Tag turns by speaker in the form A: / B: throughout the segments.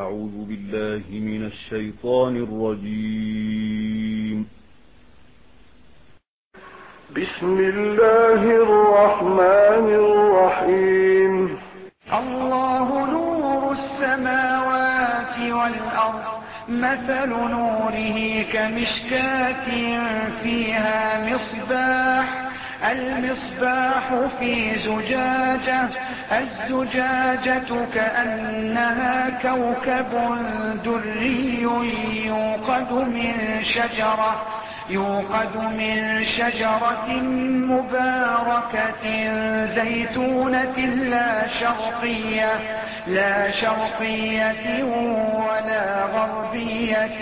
A: أعوذ بالله من الشيطان الرجيم.
B: بسم الله الرحمن الرحيم.
C: الله نور السماوات والأرض، مثل نوره كمشكاة فيها مصباح، المصباح في زجاجة، الزجاجة كأنها كوكب دري يوقد من شجرة مباركة زيتونة لا شرقية ولا غربية،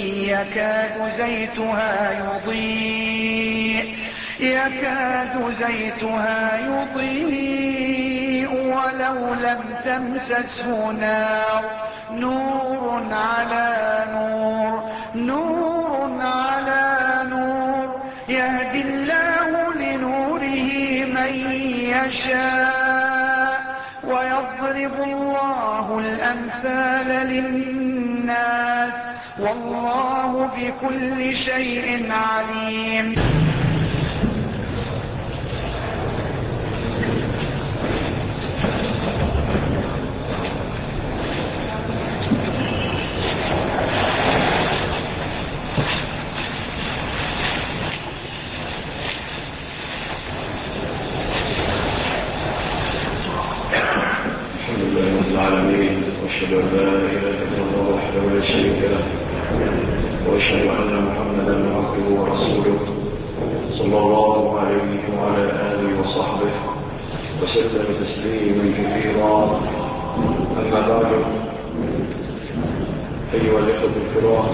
C: يكاد زيتها يضيء ولو لم تمسسه نار، نور على نور، يهدي الله لنوره من يشاء، ويضرب الله الأمثال للناس، والله بكل شيء عليم.
B: واشهد ان لا اله الا الله وحده لا شريك له، واشهد ان محمدا عبده ورسوله صلى الله عليه وعلى اله وصحبه وسلم تسليما كثيرا. اما بعد، ايها الاخوه الكرام،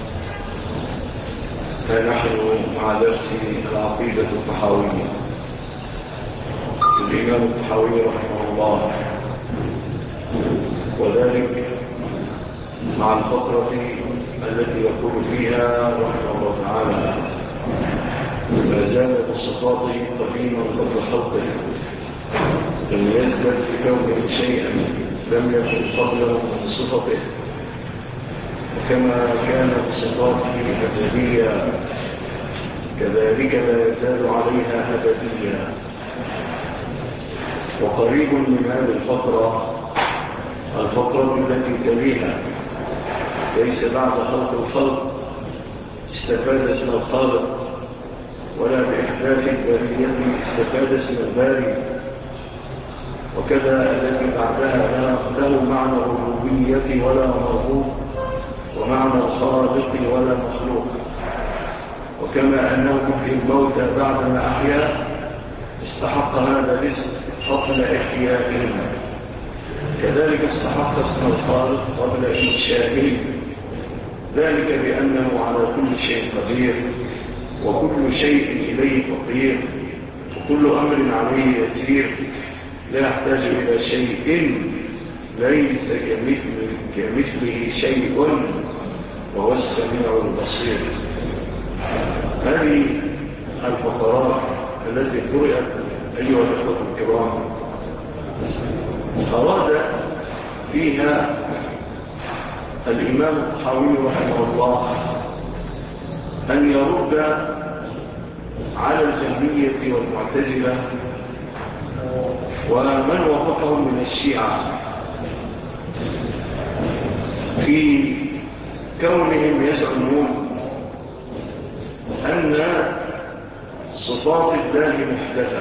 B: فنحن مع درس العقيده الطحاويه للامام الطحاوي رحمه الله، وذلك مع الفقرة التي يقول فيها رحمه الله تعالى: ما زالت الصفات قديما قبل خلقه، لم يزدد في كونه شيئا لم يكن قبله من صفته، وكما كانت صفاته أزلية كذلك لا يزال عليها أبديا. وقريب من هذه الفقرة التي تليها: ليس بعد خلق الخلق استفاد اسم الخالق، ولا بإحداث البارية استفاد اسم الباري، وكذا التي بعدها له معنى الربوبية ولا مربوب، ومعنى الخالق ولا مخلوق. وكما أنه في الموت بعدما أحيا استحق هذا الاسم قبل إحيائهم، كذلك استحق اسم الخالق قبل إنشائه، ذلك بأنه على كل شيء قدير، وكل شيء إليه فقير، وكل أمر عليه يسير، لا يحتاج إلى شيء، ليس كمثله شيء، وهو السميع البصير. هذه الفقرات التي قرأت أيها الأخوة الكرام أراد فيها الإمام الطحاوي رحمه الله أن يرد على الجهمية والمعتزلة ومن وافقهم من الشيعة في كونهم يزعمون أن صفات الله محدثة،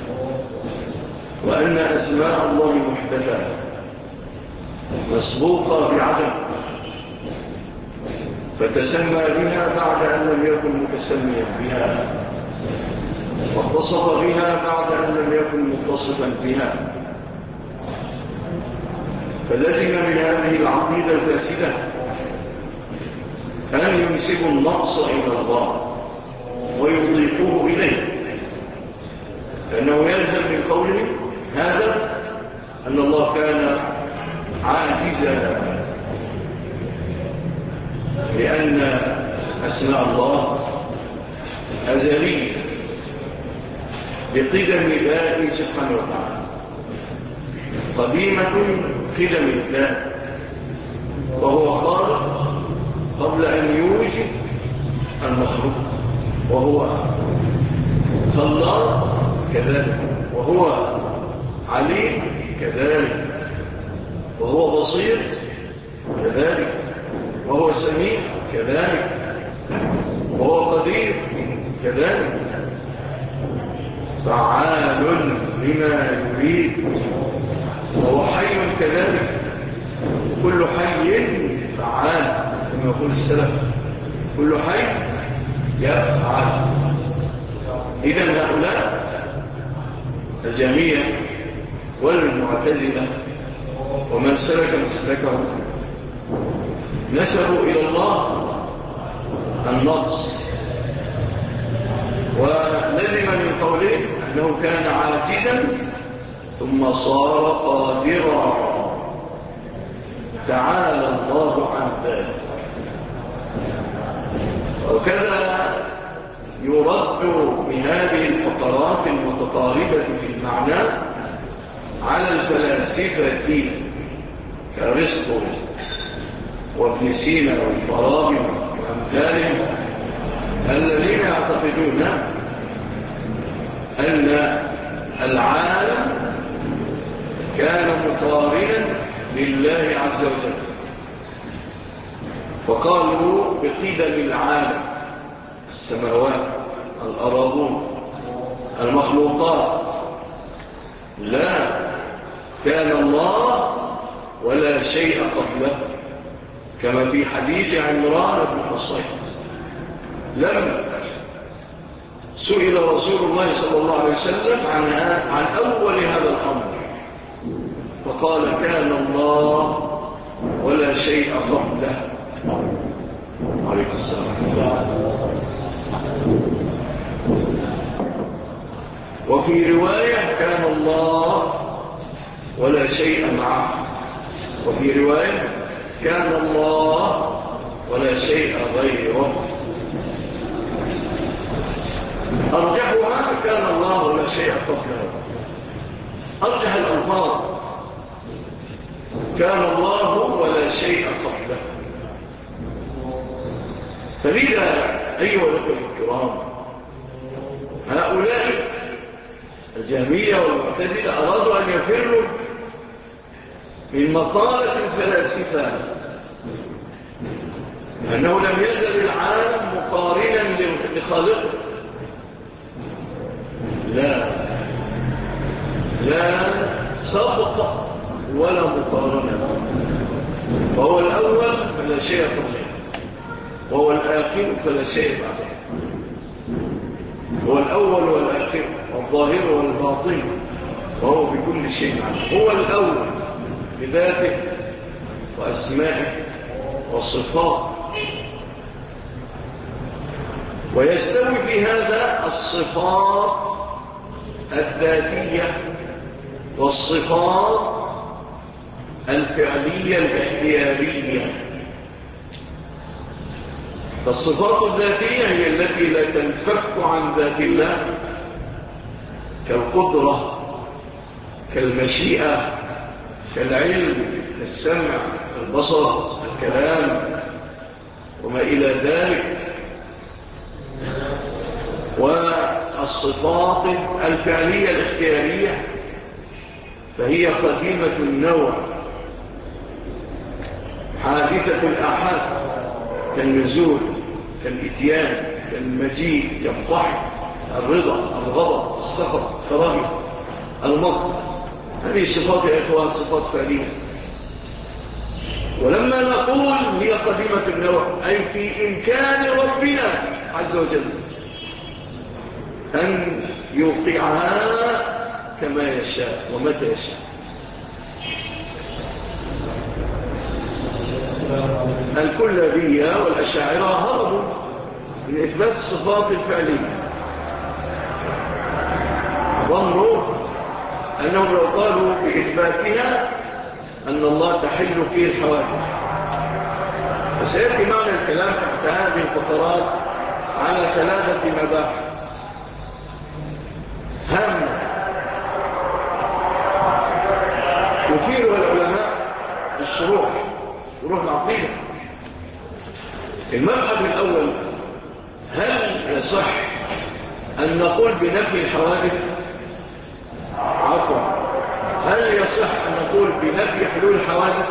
B: وأن أسماء الله محدثة مسبوقة بعدم، فتسمى بها بعد أن لم يكن متسميا بها، واتصف بها بعد أن لم يكن متصفا بها. فلزم من هذه العقيدة الفاسدة أن ينسبوا النقص إلى الله ويضيفوه إليه، لأنه يلزم من قوله هذا أن الله كان عاجزا، لأن أسماء الله أزلية بقدم الله سبحانه وتعالى، قديمة قدم الله، وهو خالق قبل أن يوجد المخلوق، وهو خلاق كذلك، وهو عليم كذلك، وهو بصير كذلك، وهو سميع كذلك، وهو قدير كذلك، فعال لما يريد، وهو حي كذلك، كل حي فعال كما يقول السلف، كل حي يفعل. إذن هؤلاء الجميع والمعتزلة ومن سلك مسلكهم نسبوا إلى الله النقص، ولزم من قوله أنه كان عاجزا ثم صار قادرا، تعالى الله عن ذلك. وكذا يرد بهذه الفقرات المتقاربة في المعنى على الفلاسفة كأرسطو وابن سينا والفارابي وأمثالهم، الذين يعتقدون أن العالم كان مقارنا لله عز وجل، فقالوا بقدم العالم، السماوات، الأراضون، المخلوقات، لا كان الله ولا شيء قبله، كما في حديث عمران بن حصين. لم سئل رسول الله صلى الله عليه وسلم عن أول هذا الأمر فقال كان الله ولا شيء قبله عليه السلام. وفي رواية كان الله ولا شيء معه، وفي رواية كان الله ولا شيء غيره. أرجحها كان الله ولا شيء قبله. أرجح الألفاظ كان الله ولا شيء قبله. فلذا أيها الأخوة الكرام، هؤلاء الجهمية والمعتزلة أرادوا أن يفروا من مقالة الفلاسفة أنه لم يزل العالم مقارنا لخالقه. لا سبق ولا مقارنة، فهو الأول فلا شيء قبله، وهو الآخر فلا شيء بعده، هو الأول والآخر والظاهر والباطن، وهو بكل شيء عنه. هو الأول بذاته وأسمائه والصفات، ويستوي في هذا الصفات الذاتية والصفات الفعلية الاختيارية. فالصفات الذاتية هي التي لا تنفك عن ذات الله، كالقدرة، كالمشيئة، كالعلم، كالسمع، البصر، الكلام وما إلى ذلك. والصفات الفعلية الاختيارية فهي قديمة النوع، حادثة الآحاد، كالنزول، كالإتيان، كالمجيء، كالضحك، الرضا، الغضب، السخط، الكراهية، المطر. هذه صفات يا إخوان صفات فعلية. ولما نقول هي قديمة النوع أي في إمكان ربنا عز وجل أن يوقعها كما يشاء ومتى يشاء. الكلابية والأشاعرة هربوا من إثبات الصفات الفعلية، ظنوا أنهم لو قالوا بإثباتها أن الله تحل فيه الحوادث. فسيأتي معنى الكلام تحت هذه الفقرات على 3 مباحث هامة يثيرها العلماء بالشروح وروح العقيدة. المبحث الأول: هل يصح أن نقول بنفي الحوادث؟ عفوا، هل يصح أن نقول بنفي حلول الحوادث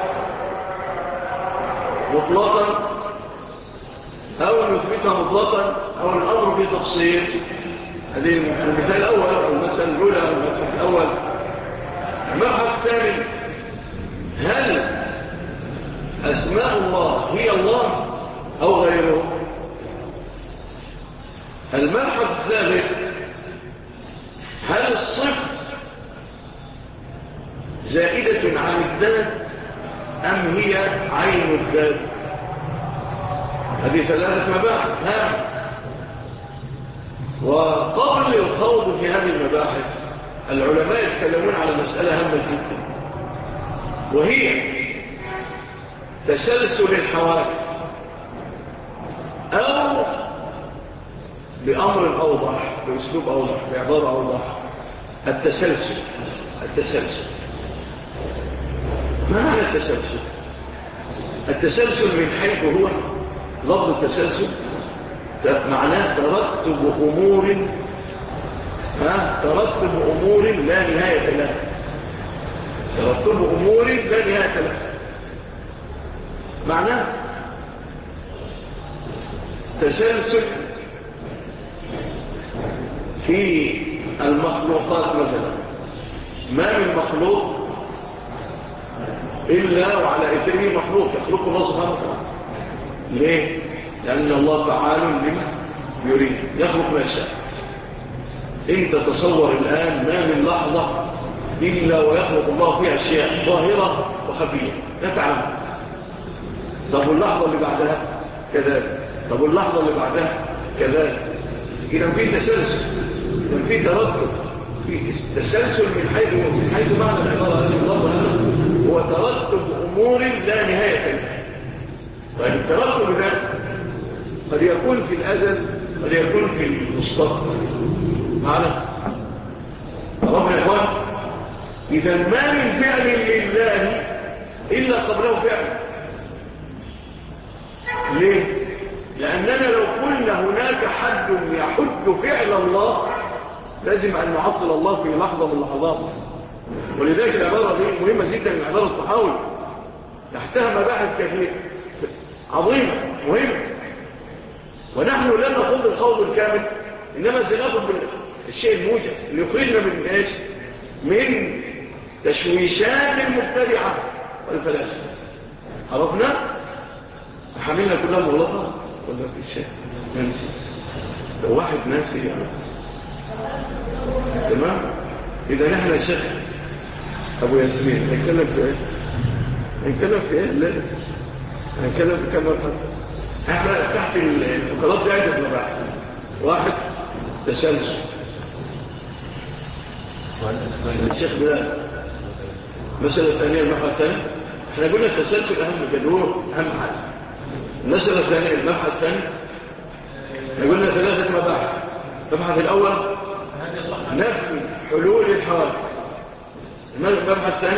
B: مطلقا أو نثبتها مطلقا أو الأمر بتفصيل؟ هذه المثال الأول أو المسألة الأولى أو المبحث الأول. المبحث الثاني: هل أسماء الله هي الله أو غيره؟ المبحث الثالث: هل الصفة زائدة عن الذات أم هي عين الذات؟ هذه ثلاثة مباحث هامة. وقبل الخوض في هذه المباحث العلماء يتكلمون على مسألة هامة جدا، وهي تسلسل الحوادث، أو بأمر أوضح، بأسلوب أوضح، بعبارة أوضح: التسلسل. ما معنى التسلسل؟ التسلسل من حيث هو لفظ التسلسل معناه ترتب أمور لا نهاية لها. ترتب أمور لا نهاية لها معناه تسلسل في المخلوقات. مثلا ما من مخلوق إلا وعلى إثره مخلوق يخلقه الله سبحانه وتعالى. ليه؟ لأن الله تعالى لما يريد يخلق ما يشاء. انت تصور الآن ما من لحظة إلا ويخلق الله فيها أشياء ظاهرة وخفية لا تعلم. طب اللحظة اللي بعدها كذلك، طب اللحظة اللي بعدها كذلك. إذا في تسلسل، إذا في ترتب، في تسلسل من حيث معنى العبارة هذه اللفظة هو ترتب أمور لا نهاية لها. طيب الترتب ده قد يكون في الأزل، قد يكون في المستقبل. معنا ربنا يا إخوان، إذا ما من فعل لله إلا قبله فعل. ليه؟ لأننا لو قلنا هناك حد يحد فعل الله لازم أن نعطل الله في لحظة من اللحظات. ولذلك العبارة دي مهمة جدا من عبارة التحاول، تحتها مباحث كثيرة عظيمة مهمة، ونحن لن نخوض الخوض الكامل، إنما سنأخذ بالشيء الموجز اللي يخرجنا من إيش؟ من تشويشات المبتدعة والفلاسفة. عرفنا؟ حملنا كلها مغلطة ولا في شيء ننسي؟ لو واحد ناسي يعني تمام؟ إذا نحن شيخ أبو ياسمين نتكلم في إيه؟ نتكلم في إيه؟ لا نتكلم في كم مرحلة. احنا تحت الفقرات دي عدة مباحث. واحد تسلسل. الشيخ بلال المسألة الثانية المبحث الثاني احنا قلنا التسلسل أهم جدور أهم حاجة. المسألة الثانية المبحث الثاني احنا قلنا ثلاثة مباحث. المبحث الأول نفي حلول الحوادث. المبحث الثاني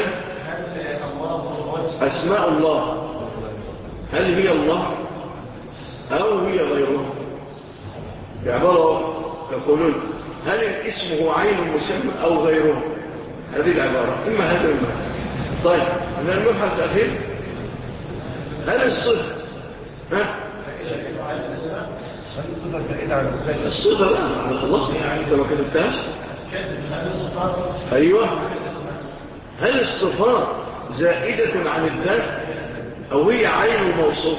B: أسماء الله، هل هي الله أو هي غيره؟ بعبارة يقولون هل الاسم هو عين مسمى أو غيره؟ هذه العبارة إما هذا وإما هذا. طيب من المبحث الأخير هل الصفة الصفة لا أنا خلصت يعني أنت ما كتبتهاش. أيوة، هل الصفات زائدة عن الذات أو هي عين الموصوف؟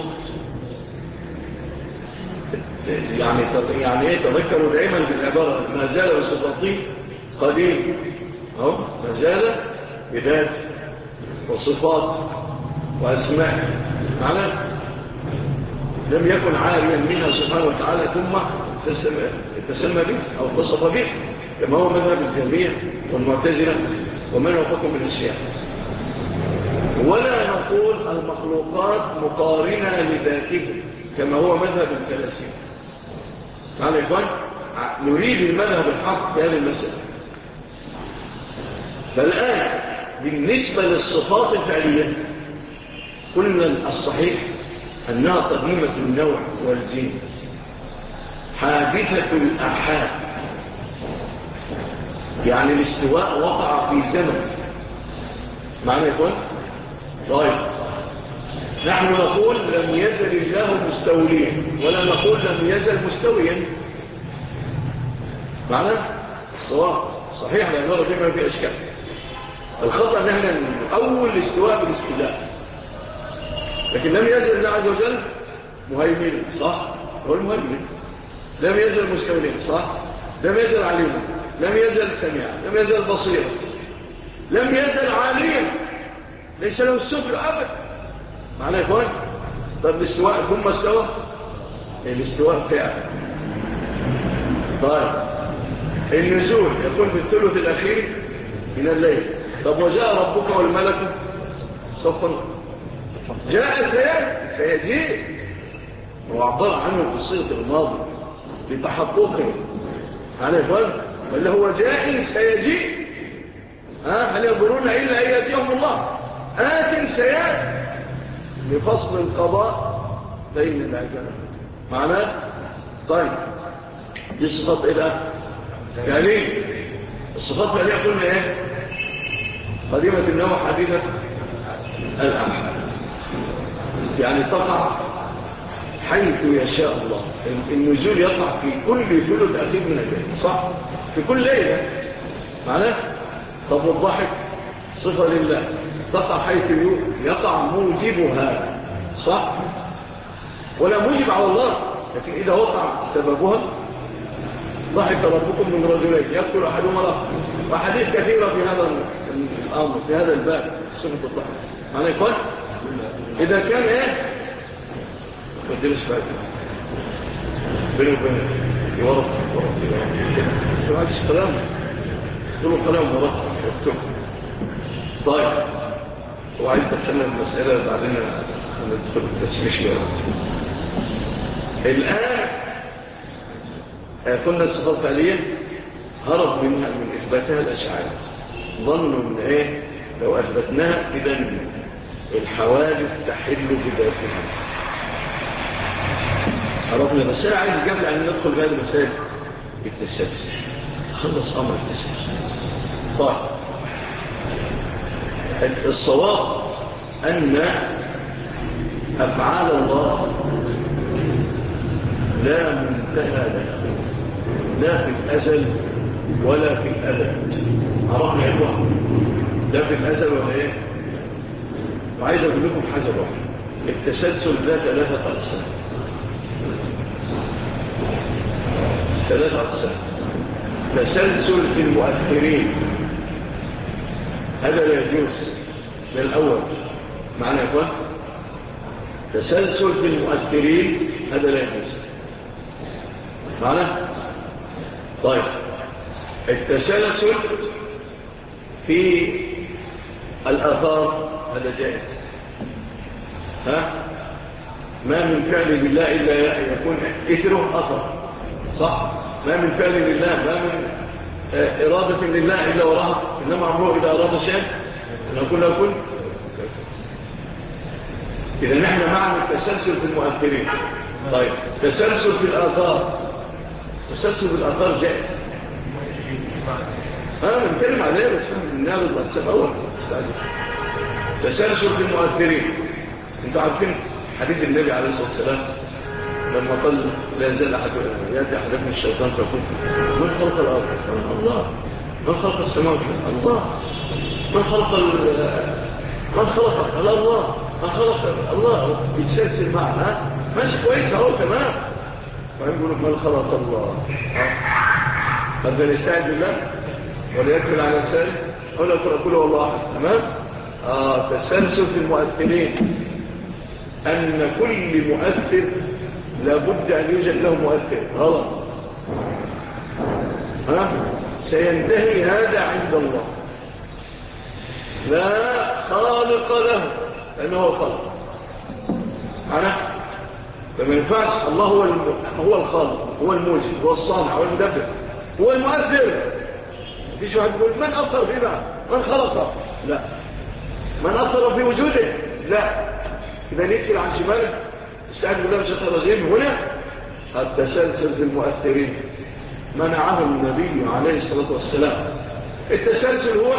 B: يعني ايه؟ تذكروا دائما بالعبارة ما زال بصفاته قديم، ما زال بذات وصفات وأسماء معنى لم يكن عاريا منها سبحانه وتعالى ثم تسمى به أو اتصف به، كما هو مذهب الجهمية والمعتزلة ومن وفقهم من الشيعة. ولا نقول المخلوقات مقارنة لذاته كما هو مذهب الفلاسفة. معنى إخوان نريد المذهب الحق في هذه المسألة. فالآن بالنسبة للصفات الفعلية قلنا الصحيح أنها قديمة النوع والجنس حادثة الآحاد، يعني الاستواء وقع في زمن. معنى يقول طيب نحن نقول لم يزل الله مستوليا ولا نقول لم يزل مستويا. معنى الصواب صحيح لأن نرى بما في أشكال. الخطأ أن احنا نؤول الاستواء بالاستيلاء، لكن لم يزل الله عز وجل مهيمنا صح، هو المهيمن. لم يزل مستوليا صح، لم يزل عليما، لم يزل سميعا، لم يزل بصيرا، لم يزل عاليا، ليس له السفل أبدا. معنى يقول طب الاستواء ثم استوى، الاستواء فعلا. طيب النزول يكون في الثلث الأخير من الليل. طب وجاء ربك والملك صفا، جاء سيجيء، هو عبر عنه في صيغة الماضي لتحققه. معنى يقول اللي هو جاء سيجيء، هل ينظرون إلا أن يأتيهم الله آت سيأتي لفصل القضاء بين العباد. معناه طيب دي صفات إله يعني الصفات التي قلنا إيه؟ قديمة النوع حديثة الأحد، يعني تقع حيث يشاء الله. النزول يقع في كل ثلث أخير من الليل صح؟ في كل ليلة. معناه طب الضحك صفة لله تقع حيث يقع موجبها صح؟ ولا موجب على الله، لكن إذا وقع سببها ضحك ربكم من رجلين يقتل أحدهما الآخر، وحديث كثيرة في هذا الأمر في هذا الباب صفة الضحك. معنى يقول إذا كان إيه ما تدرس فاتح بينه وبينه يورط كده ما عادش كلام كله كلام ورط يكتب. طيب وعايز تتكلم المسألة بعدين ندخل التسميش لها. الآن قلنا الصفات فعليا هرب منها من إثباتها الأشعار، ظنوا من إيه لو أثبتناها إذن الحوادث تحل بذاتها. عرفنا. بس أنا عايز قبل أن ندخل بهذه المسائل التسلسل خلص أمر التسلسل. طيب الصواب أن أفعال الله لا منتهى لها لا في الأزل ولا في الأبد. عرفنا يا إخوة لا في الأزل ولا إيه. وعايز أقول لكم حاجة واحدة، التسلسل ذات ثلاثة أقسام. ثلاثة أقسام. تسلسل في المؤثرين هذا لا يجوز، ده الأول. معنى يا إخوان تسلسل في المؤثرين هذا لا يجوز. معنى طيب التسلسل في الآثار هذا جائز. ما من فعل بالله إلا يكون إثره أثر صح. ما من فعل لله ما من إرادة لله إلا وراها، إنما عمره إذا أراد شيء نقول له كن. إذا نحن معنا التسلسل في المؤثرين. طيب تسلسل في الآثار، تسلسل في الآثار جائز. بنتكلم عليه بس نعرض الأقسام أول. تسلسل في المؤثرين، انتوا عارفين حديث النبي عليه الصلاة والسلام لما قال لا يزال يأتي أحدكم الشيطان فيقول من خلق الأرض؟ الله. من خلق السماوات؟ الله. من خلق الله؟ من خلق الله. يتسلسل معه ماشي كويس اهو تمام. فيقول من خلق الله؟ هذا يستعد بالله ولا يكفل على لسانه ولا يقول كله والله أحد. تمام. تسلسل في المؤثرين أن كل مؤثر لابد أن يوجد له مؤثر. غلط. سينتهي هذا عند الله، لا خالق له لأنه هو خالق. فما ينفعش. الله هو الخالق، هو الموجد، هو الصانع، هو المدبر، هو المؤثر. مفيش واحد يقول من أثر فينا، من خلقه؟ لا. من أثر في وجوده؟ لا. إذا نكتل عن شماله استعد بالله من الشيطان الرجيم. هنا التسلسل في المؤثرين منعه النبي عليه الصلاة والسلام. التسلسل هو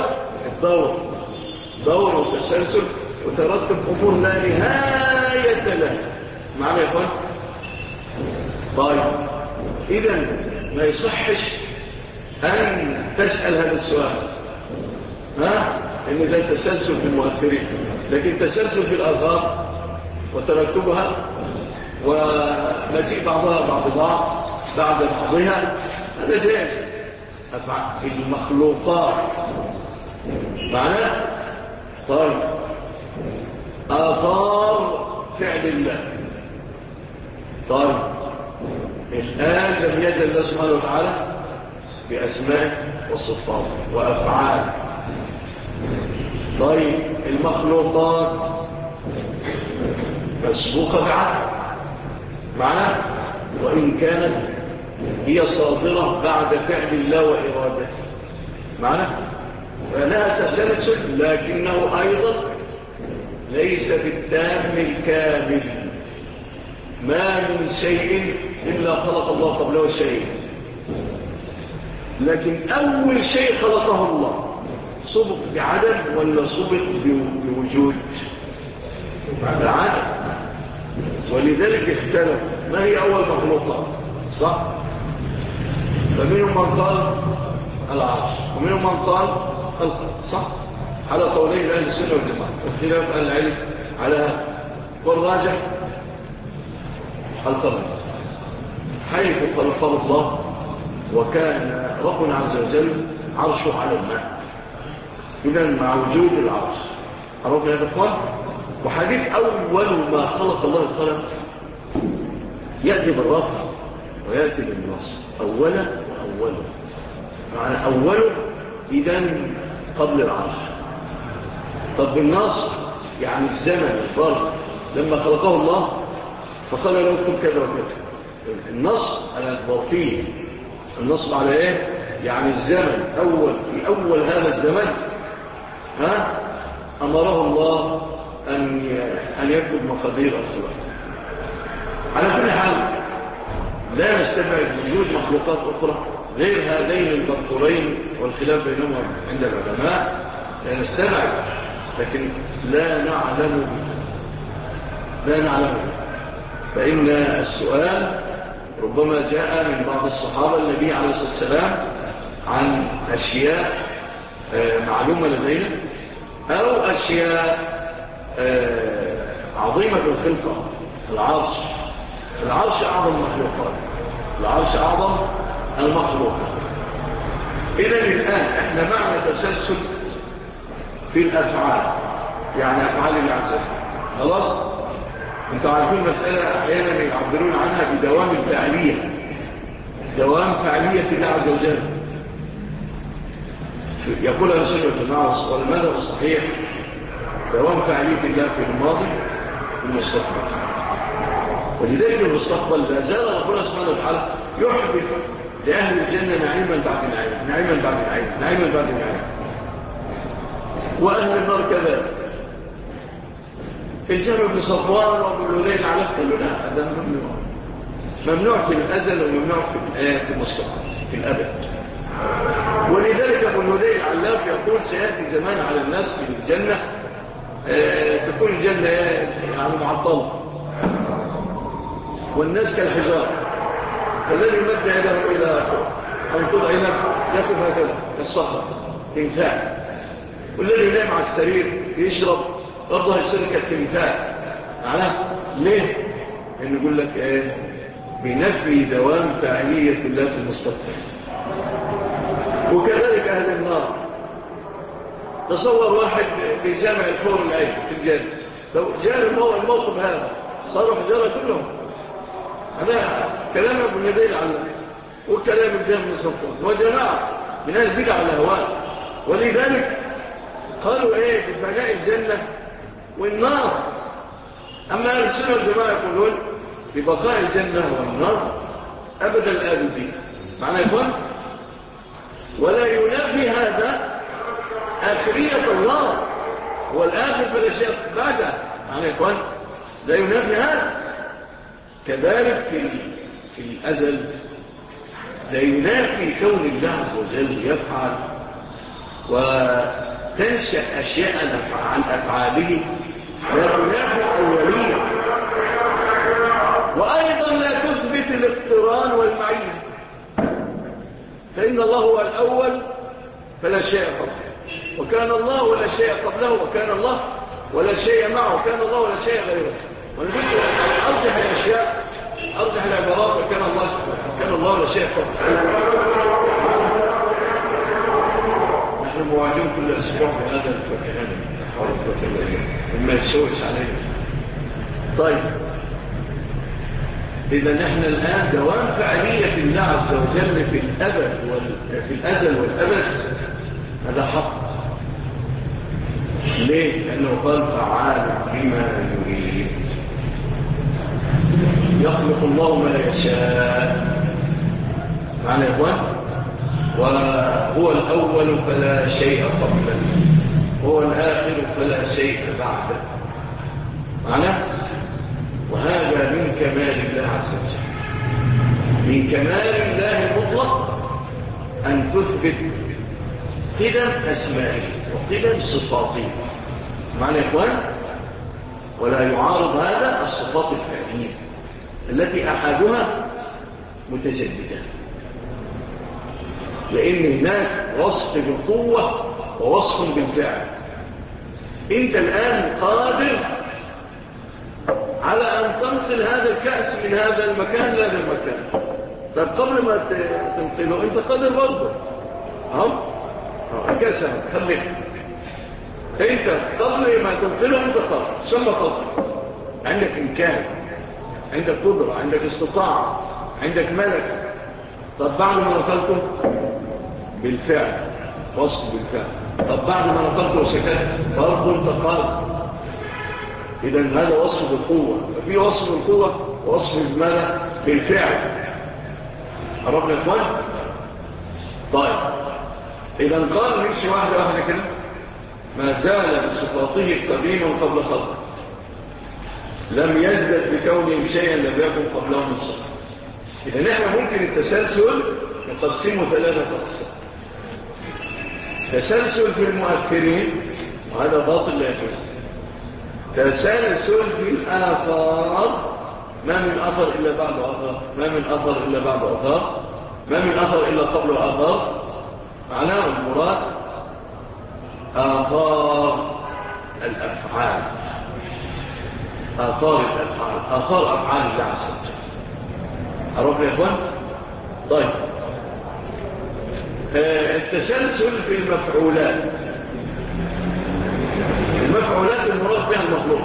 B: دور والتسلسل وترتب أمور لا نهاية له. معنى يا إخوان؟ طيب إذن ما يصحش أن تسأل هذا السؤال، إن ده التسلسل في المؤثرين، لكن التسلسل في الألفاظ وترتبها ومجيء بعضها بعد بعضها هذا جائز. المخلوقات معناه طيب آثار فعل الله. طيب الآن لم يزل الله سبحانه وتعالى بأسماء وصفات وأفعال. طيب المخلوقات مسبوقة بعد معناه وإن كانت هي صادرة بعد فعل الله وإرادته معناه فلها تسلسل، لكنه أيضا ليس بالتام الكامل. ما من شيء إلا خلق الله قبله شيء، لكن أول شيء خلقه الله سبق بعدم ولا سبق بوجود؟ بعدم. ولذلك اختلف ما هي أول مخلوقات، صح؟ فمنهم من قال العرش ومنهم من قال القلب، صح؟ على قولين أهل السنة والجماعة واختلاف أهل العلم على والراجح القلب، حيث خلقه الله وكان ربنا عز وجل عرشه على الماء. إذن مع وجود العرش عرفنا هذا القلب. وحديث أول ما خلق الله القلم يأتي بالرفع ويأتي بالنص أولا وأولا، معنى أوله إذن قبل العرش. طب بالنص يعني الزمن الظرف لما خلقه الله فقال له اكتب كذا وكذا. النص على الظرفية، النصب على ايه؟ يعني الزمن في أول هذا الزمن أمره الله أن يكتب مقادير الخلق. على كل حال لا نستبعد وجود مخلوقات أخرى غير هذين المذكورين والخلاف بينهما عند العلماء، لا نستبعد، لكن لا نعلم. فإن السؤال ربما جاء من بعض الصحابة النبي عليه الصلاة والسلام عن أشياء معلومة لدينا أو أشياء عظيمة الخلقة. العرش أعظم المخلوقات، العرش أعظم المخلوقات. إذن الآن احنا معنا تسلسل في الأفعال، يعني أفعال الله عز وجل. خلاص انتوا عارفين مسألة أحيانا يعبرون عنها بدوام الفعلية، دوام فعلية الله عز وجل. يقول رسول الله والمذهب الصحيح دوام فعلية الله في الماضي في المستقبل. ولذلك المستقبل لا زال ربنا سبحانه وتعالى يحدث لأهل الجنة نعيما بعد نعيم، نعيما بعد نعيم، نعيما بعد نعيم. وأهل النار كذلك. في الجامع في صفوان وبالولين على قلنا هذا ممنوع في الأزل وممنوع في المستقبل في الأبد. ولذلك أبو الولين العلاف يقول سيأتي زمان على الناس في الجنة تكون الجنة يعني معطلة والناس كالحجار، فالذي يمد يده إلى أنقض عينه يأخذ هكذا الصخر تنفع، والذي ينام على السرير يشرب برضه يصير كالتنفع. معناه ليه؟ إنه يقول لك بنفي دوام فاعلية الله في المستقبل. وكذلك أهل النار، تصور واحد في جامع الحور العين في الجنة، لو جاء الموقف هذا صاروا حجارة كلهم. هذا كلام ابن النبي العلم وكلام الجامع الصفوان وجماعة من أهل البدع والأهواء. ولذلك قالوا بفناء الجنة والنار. أما أهل السنة والجماعة يقولون ببقاء الجنة والنار أبدا الآبدين. معنى يقول ولا ينافي هذا آخرية الله والآخر فالأشياء بعدها. معنى يقول لا ينافي هذا. كذلك في الأزل لا ينافي كون الله عز وجل يفعل وتنشأ أشياء عن أفعاله، لا تنافي الأولية، وأيضا لا تثبت الاقتران والمعية، فإن الله هو الأول فلا شيء قبله، وكان الله ولا شيء قبله، وكان الله ولا شيء معه، وكان الله ولا شيء غيره. ونقول أرجح الأشياء، أرجح العبارات، وكان الله ولا شيء قبله. نحن مواجهين كل أسبوع بهذا الفكهان وما يتشوش علينا. طيب، إذا نحن الآن دوام فعالية الله عز وجل في الأزل والأبد، هذا حق. ليه؟ لأنه قال فعال بما يريد، يخلق الله ما يشاء. معنى يا إخوان، وهو الأول فلا شيء قبله، هو الآخر فلا شيء بعده. معنى، وهذا من كمال الله عز وجل، من كمال الله المطلق أن تثبت قدم أسمائه وقدم صفاته. معنى يا إخوان، ولا يعارض هذا الصفات الفعلية التي أحدها متجددة، لأن هناك وصف بالقوة ووصف بالفعل. أنت الآن قادر على أن تنقل هذا الكأس من هذا المكان لهذا المكان. طب قبل ما تنقله أنت قادر برضه، الكأس خليك أنت قبل ما تنقله أنت قادر، ثم قادر، عندك إمكان، عندك قدرة، عندك استطاعة، عندك ملك. طب بعد ما نقلته بالفعل، وصف بالفعل. طب بعد ما نقلته وسكت برضه أنت قادر. إذن هذا وصف بالقوة، ففي وصف بالقوة ووصف بالملك بالفعل. عرفنا يا إخوان؟ طيب، إذن قال نمشي واحدة واحدة كده. ما زال بصفاته قديما قبل خلقه، لم يزدد بكونه شيئا لم يكن قبله من صفة. إذن احنا ممكن التسلسل نقسمه 3 أقسام. تسلسل في المؤثرين، وهذا باطل لا يجوز. تسلسل في الآثار، ما من أثر إلا بعد أثر، ما من أثر إلا بعد أثر، ما من أثر إلا قبل أثر. معناه المراد آثار الأفعال، آثار الأفعال، آثار أفعال الله عز وجل. عرفنا يا إخوان؟ طيب، التسلسل في المفعولات. المفعولات المراد بها المخلوق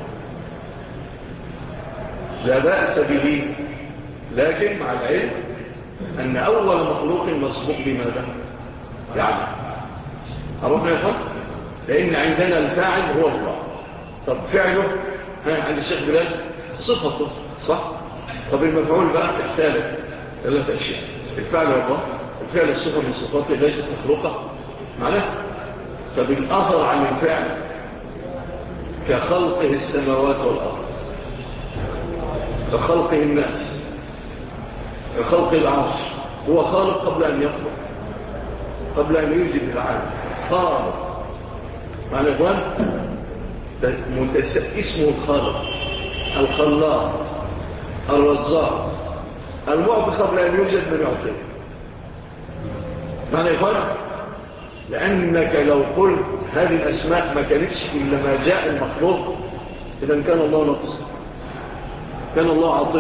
B: لا بأس به، لكن مع العلم أن أول مخلوق مسبوق بماذا؟ يعني عرفنا يا إخوان؟ لأن عندنا الفاعل هو الله. طب فعله عند الشيخ بلال صفته، صح؟ طب المفعول بقى الثالث 3 أشياء. الفعل هو الله، الفعل الصفة من صفاته ليست مخلوقة معناه. طب الأثر عن الفعل كخلقه السماوات والأرض، كخلقه الناس، كخلق العرش. هو خالق قبل أن يخلق، قبل أن يوجد العالم، خالق. معنى إخوان، اسمه الخالق، الخلاق، الرزاق، المعطي قبل أن يوجد من يعطيه. معنى إخوان، لأنك لو قلت هذه الأسماء ما كانتش إلا ما جاء المخلوق، إذن كان الله نقص، كان الله عطل.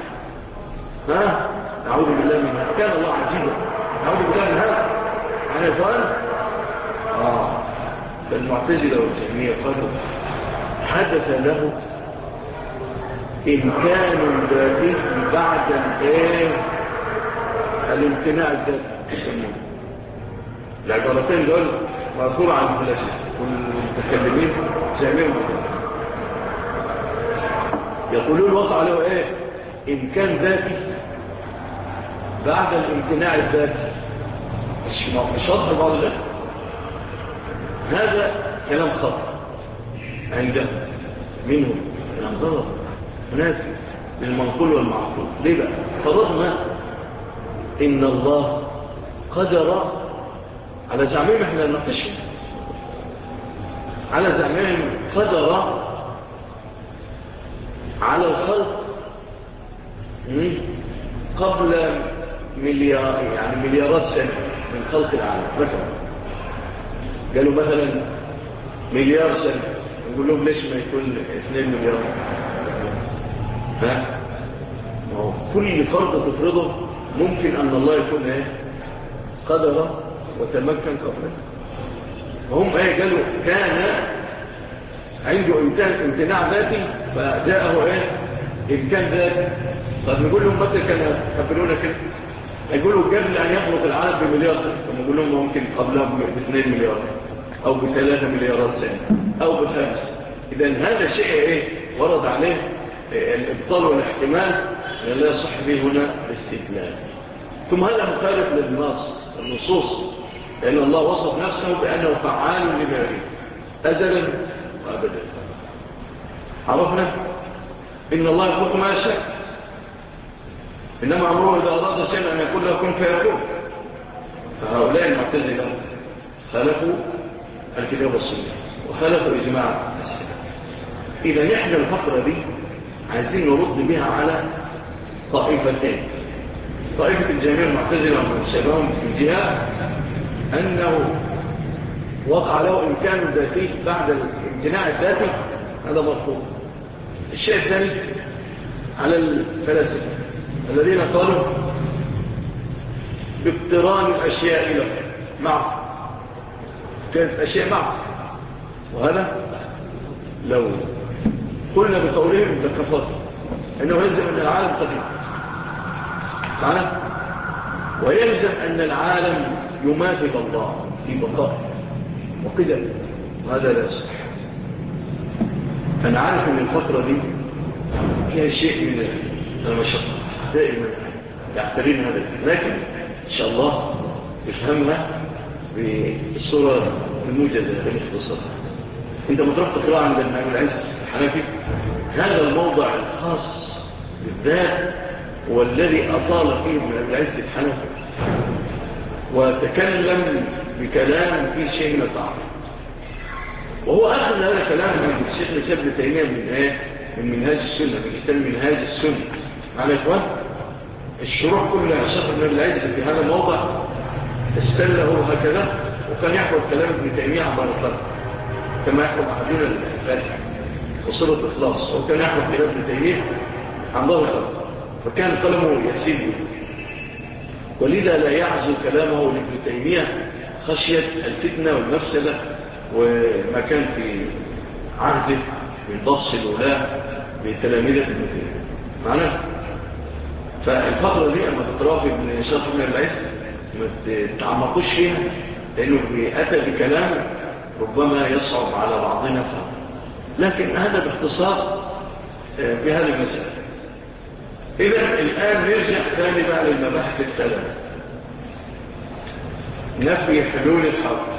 B: نعوذ بالله من هذا. كان الله عجيبا، نعوذ بالله من هذا. معنى إخوان، فالمعتزلة والجهمية قالوا حدث له إمكان ذاتي بعد الامتناع الذاتي يسمونه. العبارتين دول مأثورة عن الفلاسفة والمتكلمين زعمهم يقولون وقع له إمكان ذاتي بعد الامتناع الذاتي. مش واضح بعض ده. هذا كلام خطأ عندهم منهم غلط منافي للمنقول والمعقول. ليه بقى؟ فرضنا إن الله قدر على زعمهم، احنا نناقشهم على زعمهم، قدر على الخلق قبل مليارات سنة من خلق العالم. مثلا قالوا مثلا مليار سنة، نقول لهم ليش ما يكون 2 مليار؟ ها؟ كل فرض تفرضه ممكن أن الله يكون قدر وتمكن قبله. وهم قالوا كان عنده امتناع ذاتي فجاءه إمكان ذاتي. طب نقول لهم متى كانوا يقبلون كده؟ يقولوا قبل أن يخلق العالم بمليار سنة، فنقول لهم ممكن قبلها ب2 مليار أو ب3 مليارات سنة أو ب5. إذن هذا شيء ورد عليه الإبطال والاحتمال لا يصح به هنا الاستدلال. ثم هذا مخالف للنصوص، لأن الله وصف نفسه بأنه فعال لما يريد أزلا وأبدا. عرفنا إن الله يخلق ما يشاء، إنما أمره إذا أراد شيئا أن يقول له كن فيكون. فهؤلاء المعتزلة خالفوا الكتاب والسنة وخالفوا إجماع السلف. إذا نحن الفقرة دي عايزين نرد بها على طائفتين: طائفة الجميع المعتزلة ومنشبههم في جهة أنه وقع له إمكان ذاتي بعد الامتناع الذاتي، هذا مرفوض. الشيء الثاني على الفلاسفة الذين قالوا باقتران الأشياء له معه، كانت أشياء معه. وهذا لو قلنا بقولهم لكفر أنه يلزم أن العالم قديم معنا، ويلزم أن العالم يماثل الله في بقائه وقدم، وهذا لا يصح. أنا عارف أن الفترة دي فيها شيء من المشقة دائما يعترين هذا، لكن إن شاء الله يفهمها بالصورة الموجزة بالاختصار. أنت مطرق تقرأ عند الإمام العز الحنفي هذا الموضع الخاص بالذات والذي أطال فيه ابن العز الحنفي وتكلم بكلام فيه شيء من التعريف، وهو أخذ هذا الكلام من الشيخ الإسلام ابن تيمية من منهاج السنة، من كتاب منهاج السنة. معنى إخوان الشروح كلها شرح ابن العز في هذا الموضع استله هكذا، وكان يحفظ كلام ابن تيمية عن بارك كما يحفظ أحدنا الفاتحة وصلة الإخلاص، وكان يحفظ كلام ابن تيمية عن بارك، فكان قلمه يسير، ولذا لا يعزو كلامه لابن تيمية خشية الفتنة والمفسدة وما كان في عهده من بطش الولاة بتلاميذة ابن تيمية معنا. فالفترة دي أما تقرأ في ابن شرح ابن العز ما تتعمقوش فيها، لأنه أتى بكلام ربما يصعب على بعضنا فهم، لكن هذا باختصار بهذه المسألة. إذن الآن نرجع ثاني بقى للمباحث الثلاثة. نفي حلول الحوادث.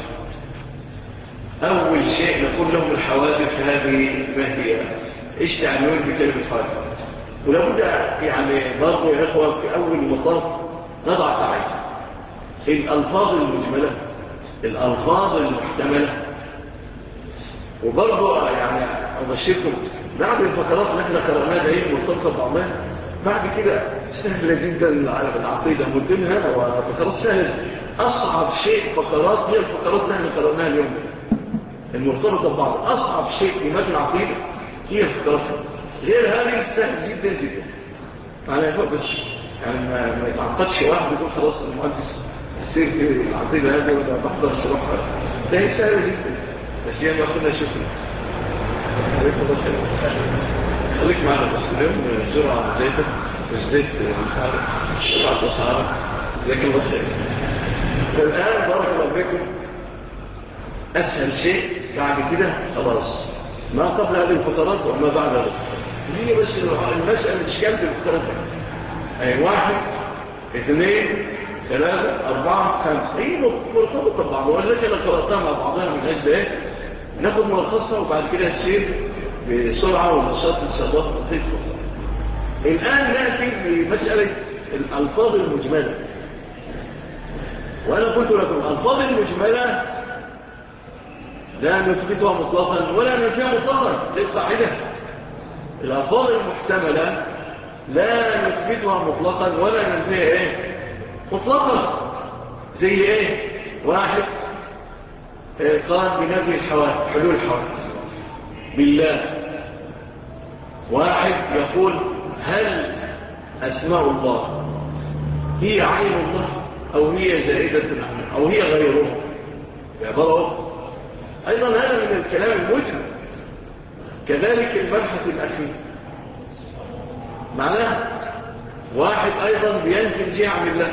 B: أول شيء نقول لهم الحوادث هذه ما هي؟ إيش تعنون بكلمة حوادث؟ ولابد يعني برضو يا إخوة في أول مطاف نضع قاعدة: الألفاظ المجملة، الألفاظ المحتملة. وبرضو يعني أبشركم بعد الفقرات اللي احنا قرأناها دي مرتبطة بعضها، بعد كده سهلة جدا العقيدة مدنها وفقرات سهلة. أصعب شيء فقرات هي الفقرات اللي احنا قرأناها اليوم المرتبطة ببعض. أصعب شيء في متن العقيدة هي الفقرات، غير هذه سهل جدا جدا. معنى يفوق بس يعني ما يتعقدش واحد يقول خلاص المهندس يصير في العقيدة هذه ولا بحضر الصراحة، ده هي سهلة جدا. بس هي ما قلنا شكرا زيت الله خير، خليك معنا بس اليوم جرعة زيتك والزيت محارب جرعة أسعارك زيك الله خير. فالآن بارك الله بكم أسهل شيء بعد كده خلاص ما قبل هذه الفترات وما بعد هذه الفترات هي بس المسألة إشكال في الفترات. أي 1 2 3 4 5 هي مرتبطة ببعض، ولكن أنا قرأتها مع بعضها من أجل ناخد ملخصها وبعد كده تصير بسرعة ونشاط الشباب تدخل. الآن نأتي بمسألة الألفاظ المجملة. وأنا قلت لكم الألفاظ المجملة لا نثبتها مطلقا ولا ننفيها مطلقا. دي القاعدة. الألفاظ المحتملة لا نثبتها مطلقا ولا ننفيها مطلقا. زي واحد قال بنفي الحوادث، حلول الحوادث بالله. واحد يقول هل أسماء الله هي عين الله أو هي زائدة عنه أو هي غيره بعبارة. أيضا هذا من الكلام المجمل. كذلك المبحث الأخير معناه واحد أيضا بينفي الجهة عن الله.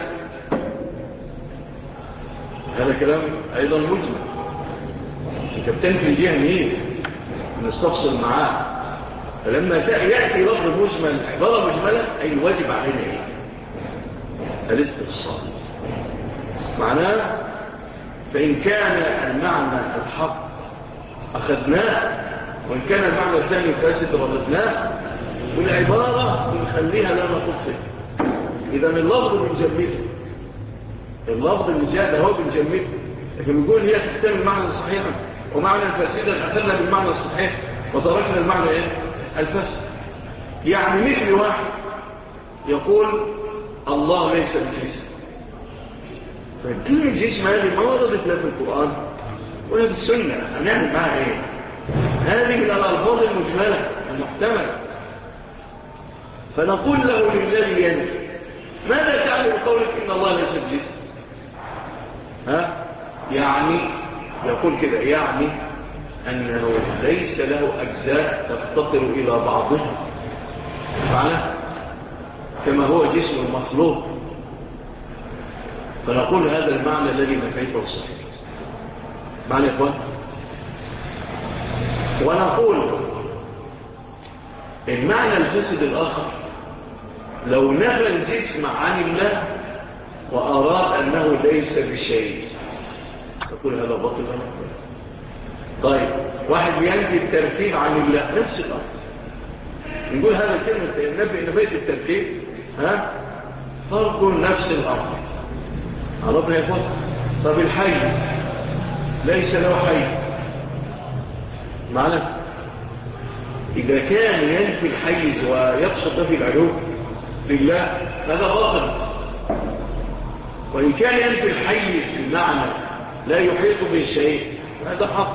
B: هذا كلام أيضا مجمل. أنت بتنفي الجهة مين؟ نستفصل معاه. فلما يأتي لفظ مجمل عبارة مجملة أي الواجب علينا الاستفصال. معناه فإن كان المعنى الحق أخذناه وإن كان المعنى الثاني فاسد رددناه. والعبارة بنخليها لا نقول فيه. إذا اللفظ بنجمده. اللفظ المجاد هو بنجمده. لكن بيقول هي تحتمل معنى صحيحا ومعنى فاسدا أخذنا بالمعنى الصحيح وتركنا المعنى الفاسد. يعني مثل واحد يقول الله ليس بجسم. فكلمة جسم هذه ما وردت لا في القرآن ولا في السنة. هنعمل معها هذه من الألفاظ المجملة المحتملة. فنقول له للذي ينفي ماذا تعلم قولك إن الله ليس بجسم؟ يعني يقول كده يعني أنه ليس له أجزاء تفتقر إلى بعضها معنى كما هو جسم المخلوق. فنقول هذا المعنى الذي نفيته الصحيح معنى يا إخوان. ونقول المعنى الفاسد الآخر لو نفى الجسم عن الله وأراد أنه ليس بشيء نقول هذا باطل. طيب واحد بينفي الترتيب عن الله نفس الأمر نقول هذا كلمة نفي الترتيب فرق نفس الأمر. عرفنا يا إخوان. طب الحيز ليس له حيز معنى إذا كان ينفي الحيز ويقصد في العلو لله هذا باطل. وإن كان ينفي الحيز بمعنى لا يحيط به شيء هذا حق.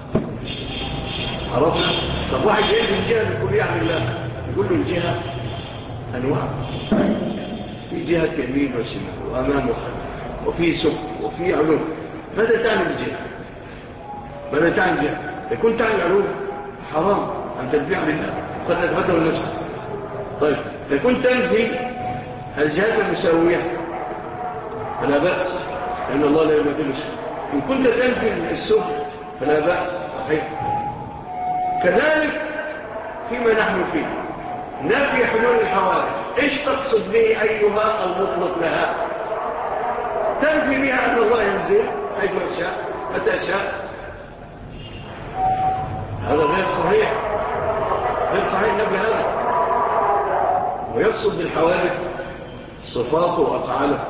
B: عرفنا. طب واحد ينفي الجهة الكلية عن الله يقول له الجهة أنواع. في جهة يمين وشمال وأمام وخلف وفي سفل وفي علو. ماذا تعني الجهة؟ ماذا تعني الجهة؟ يكون تعني العلو حرام أن تنفي عن الله قد أثبته لنفسه. طيب يكون تنفي الجهات المساوية فلا بأس لأن الله لا يمثل شيء. إن كنت تنفي السفل فلا بأس صحيح. كذلك فيما نحن فيه نفي حلول الحوادث. إيش تقصد به أيها المطلق لها؟ تنفي بها أن الله ينزل حيث شاء متى شاء. هذا غير صحيح. غير صحيح نفي هذا. ويقصد بالحوادث صفاته وأفعاله.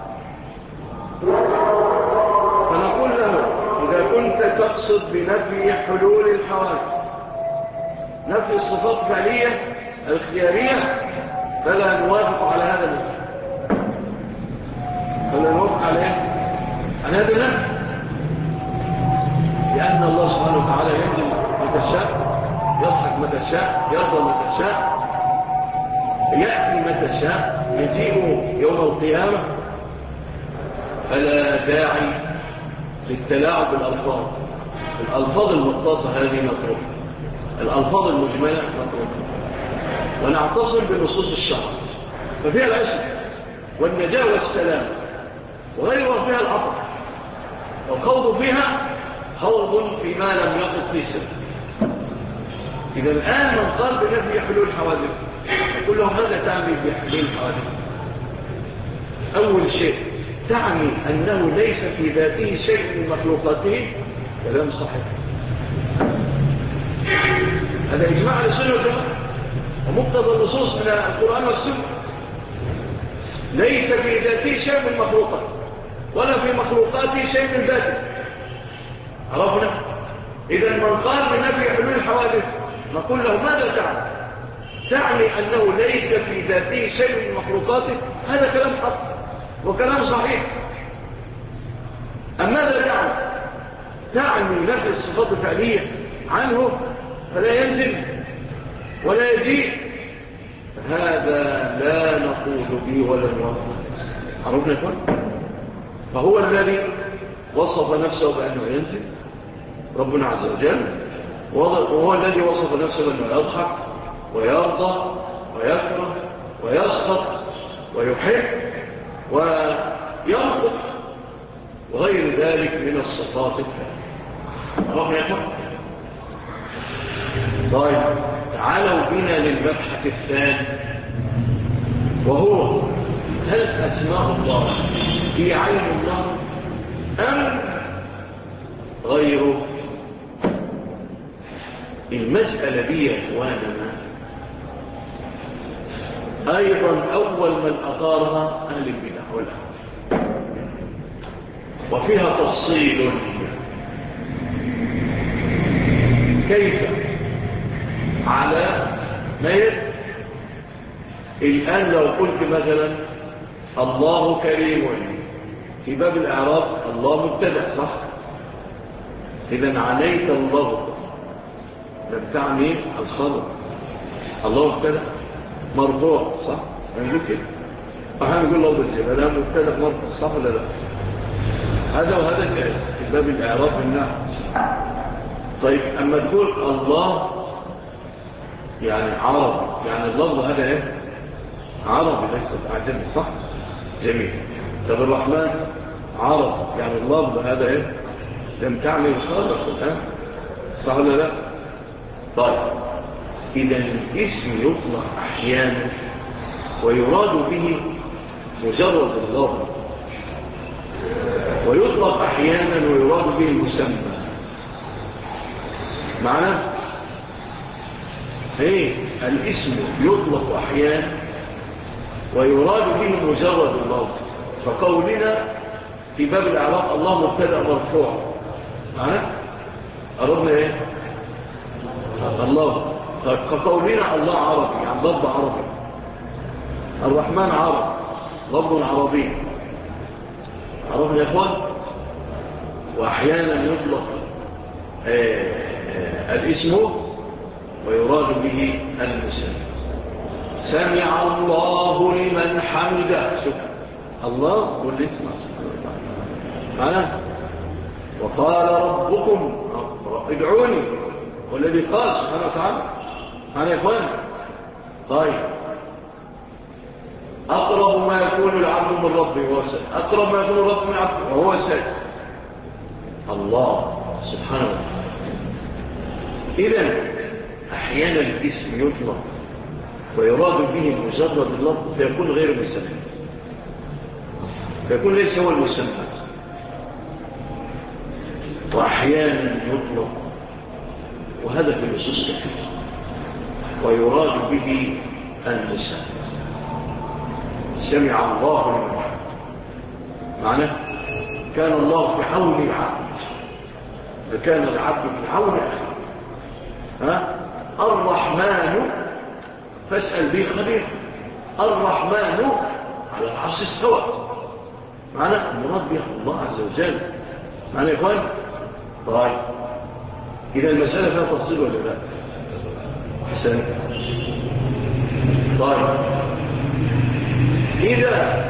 B: فنقول له إذا كنت تقصد بنفي حلول الحوادث نفي الصفات الفعلية الخيارية فلا نوافق على هذا النفي. فلا نوافق عليه عن هذا النفي لأن الله سبحانه وتعالى ينزل متى شاء يضحك متى شاء يرضى متى شاء يأتي متى شاء يجيء يوم القيامة. فلا داعي للتلاعب بالألفاظ. الألفاظ المطلقة هذه نتركها. الألفاظ المجملة نتركها ونعتصم بنصوص الشرع ففيها العشق والنجاة والسلام وغيرها فيها العطف. والخوض فيها خوض فيما لم يقض فيه سر. إذا الآن من قال بنفي حلول الحوادث يقول لهم ماذا تعني بحلول الحوادث؟ أول شيء تعني أنه ليس في ذاته شيء من مخلوقاته. كلام صحيح. هذا هذا إجماع السنة والجماعة ومقتضى النصوص من القرآن والسنة. ليس في ذاته شيء من مخلوقات ولا في مخلوقاته شيء من ذاته. عرفنا؟ إذا من قال بنفي حلول الحوادث نقول له ماذا تعني؟ تعني أنه ليس في ذاته شيء من مخلوقاته؟ هذا كلام حق وكلام صحيح. أما ماذا تعني؟ تعني نفي الصفات الفعلية عنه فلا ينزل ولا يجيء، هذا لا نقول به ولا نوضح. عرفنا كون؟ فهو الذي وصف نفسه بأنه ينزل ربنا عز وجل، وهو الذي وصف نفسه بأنه يضحك ويرضى ويكره ويسخط ويحب ويرضى وغير ذلك من الصفات الفعلية. عرفنا يا كون؟ طيب تعالوا بنا للمبحث الثاني، وهو هل أسماء الله هي عين الله أم غيره؟ المسألة دي يا إخواننا أيضا أول من أثارها أهل البدع والأهواء، وفيها تفصيل. كيف؟ على ما يد الآن لو قلت مثلا الله كريم في باب الإعراب الله مبتدأ صح؟ إذا عنيت الله لم تعني الخلق. الله مبتدأ مرفوع صح؟ هنقول كده فهنا نقول الله بالجبل هذا مبتدأ مرفوع صح ولا لا؟ هذا وهذا جائز في باب الإعراب بالنحو. طيب أما تقول الله يعني عربي، يعني اللفظ هذا ايه؟ عربي ليس أعجمي صح؟ جميل. طب الرحمن عربي، يعني اللفظ هذا ايه؟ لم تعني الخالق الآن صح ولا لا؟ طيب إذا الاسم يطلق أحيانا ويراد به مجرد اللفظ، ويطلق أحيانا ويراد به المسمى. معنى ايه؟ الاسم يطلق أحيانا ويراد به مجرد اللفظ. فقولنا في باب الإعراب الله مبتدأ مرفوع، معنى أردنا ايه؟ الله. فقولنا الله عربي يعني لفظ عربي، الرحمن عربي لفظ عربي. عرفنا يا اخوان؟ واحيانا يطلق الاسم ويراد به المسلم. سمع الله لمن حمده، الله والاسم معنى وقال ربكم ادعوني، والذي قال سبحانه وتعالى معنى يا اخوان. طيب أقرب ما يكون العبد من ربه وهو سائل، أقرب ما يكون الرب من عبده وهو سائل الله سبحانه وتعالى. إذن أحيانا الاسم يطلق ويراد به مجرد اللفظ فيكون غير مسمى، فيكون ليس هو المسمى. وأحيانا يطلق وهذا في النصوص كثير ويراد به المسمى. سمع الله لمن حمده، معناه كان الله في عون العبد فكان العبد في عون أخيه. الرحمن فاسأل به خبير، الرحمن على العرش استوى، معناه المراد به الله عز وجل. معناه يا إخوان؟ طيب إذا المسألة فيها تفصيل ولا لا؟ حسن. طيب إذا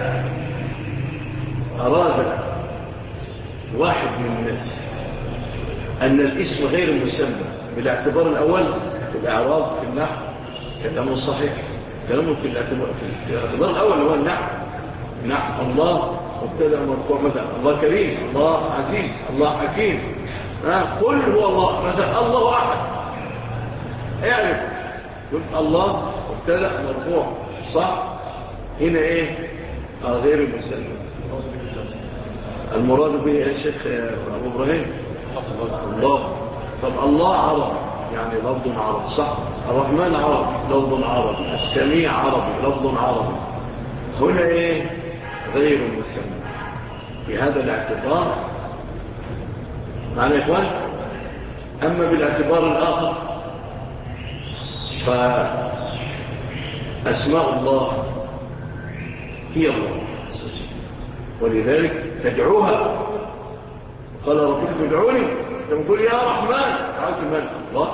B: أراد واحد من الناس أن الاسم غير مسمى بالاعتبار الأول في الإعراب في النحو كلامه صحيح، كلامه في الاعتبار الأول هو النحو. نحو الله مبتدأ مرفوع مثلا الله كريم، الله عزيز، الله حكيم. قل هو الله مثلا الله أحد، اعرف قل الله مبتدأ مرفوع صح. هنا ايه؟ غير المسلم. المراد به يا شيخ أبو إبراهيم الله. طب الله عرب يعني لفظ عربي صح. الرحمن عربي لفظ عربي، السميع عربي لفظ عربي. هنا ايه؟ غير مسمى بهذا الاعتبار. معنى يا إخوان؟ أما بالاعتبار الآخر فأسماء الله هي الله، ولذلك تدعوها. قال ربكم ادعوني، تقول يا رحمن تعالت من الله.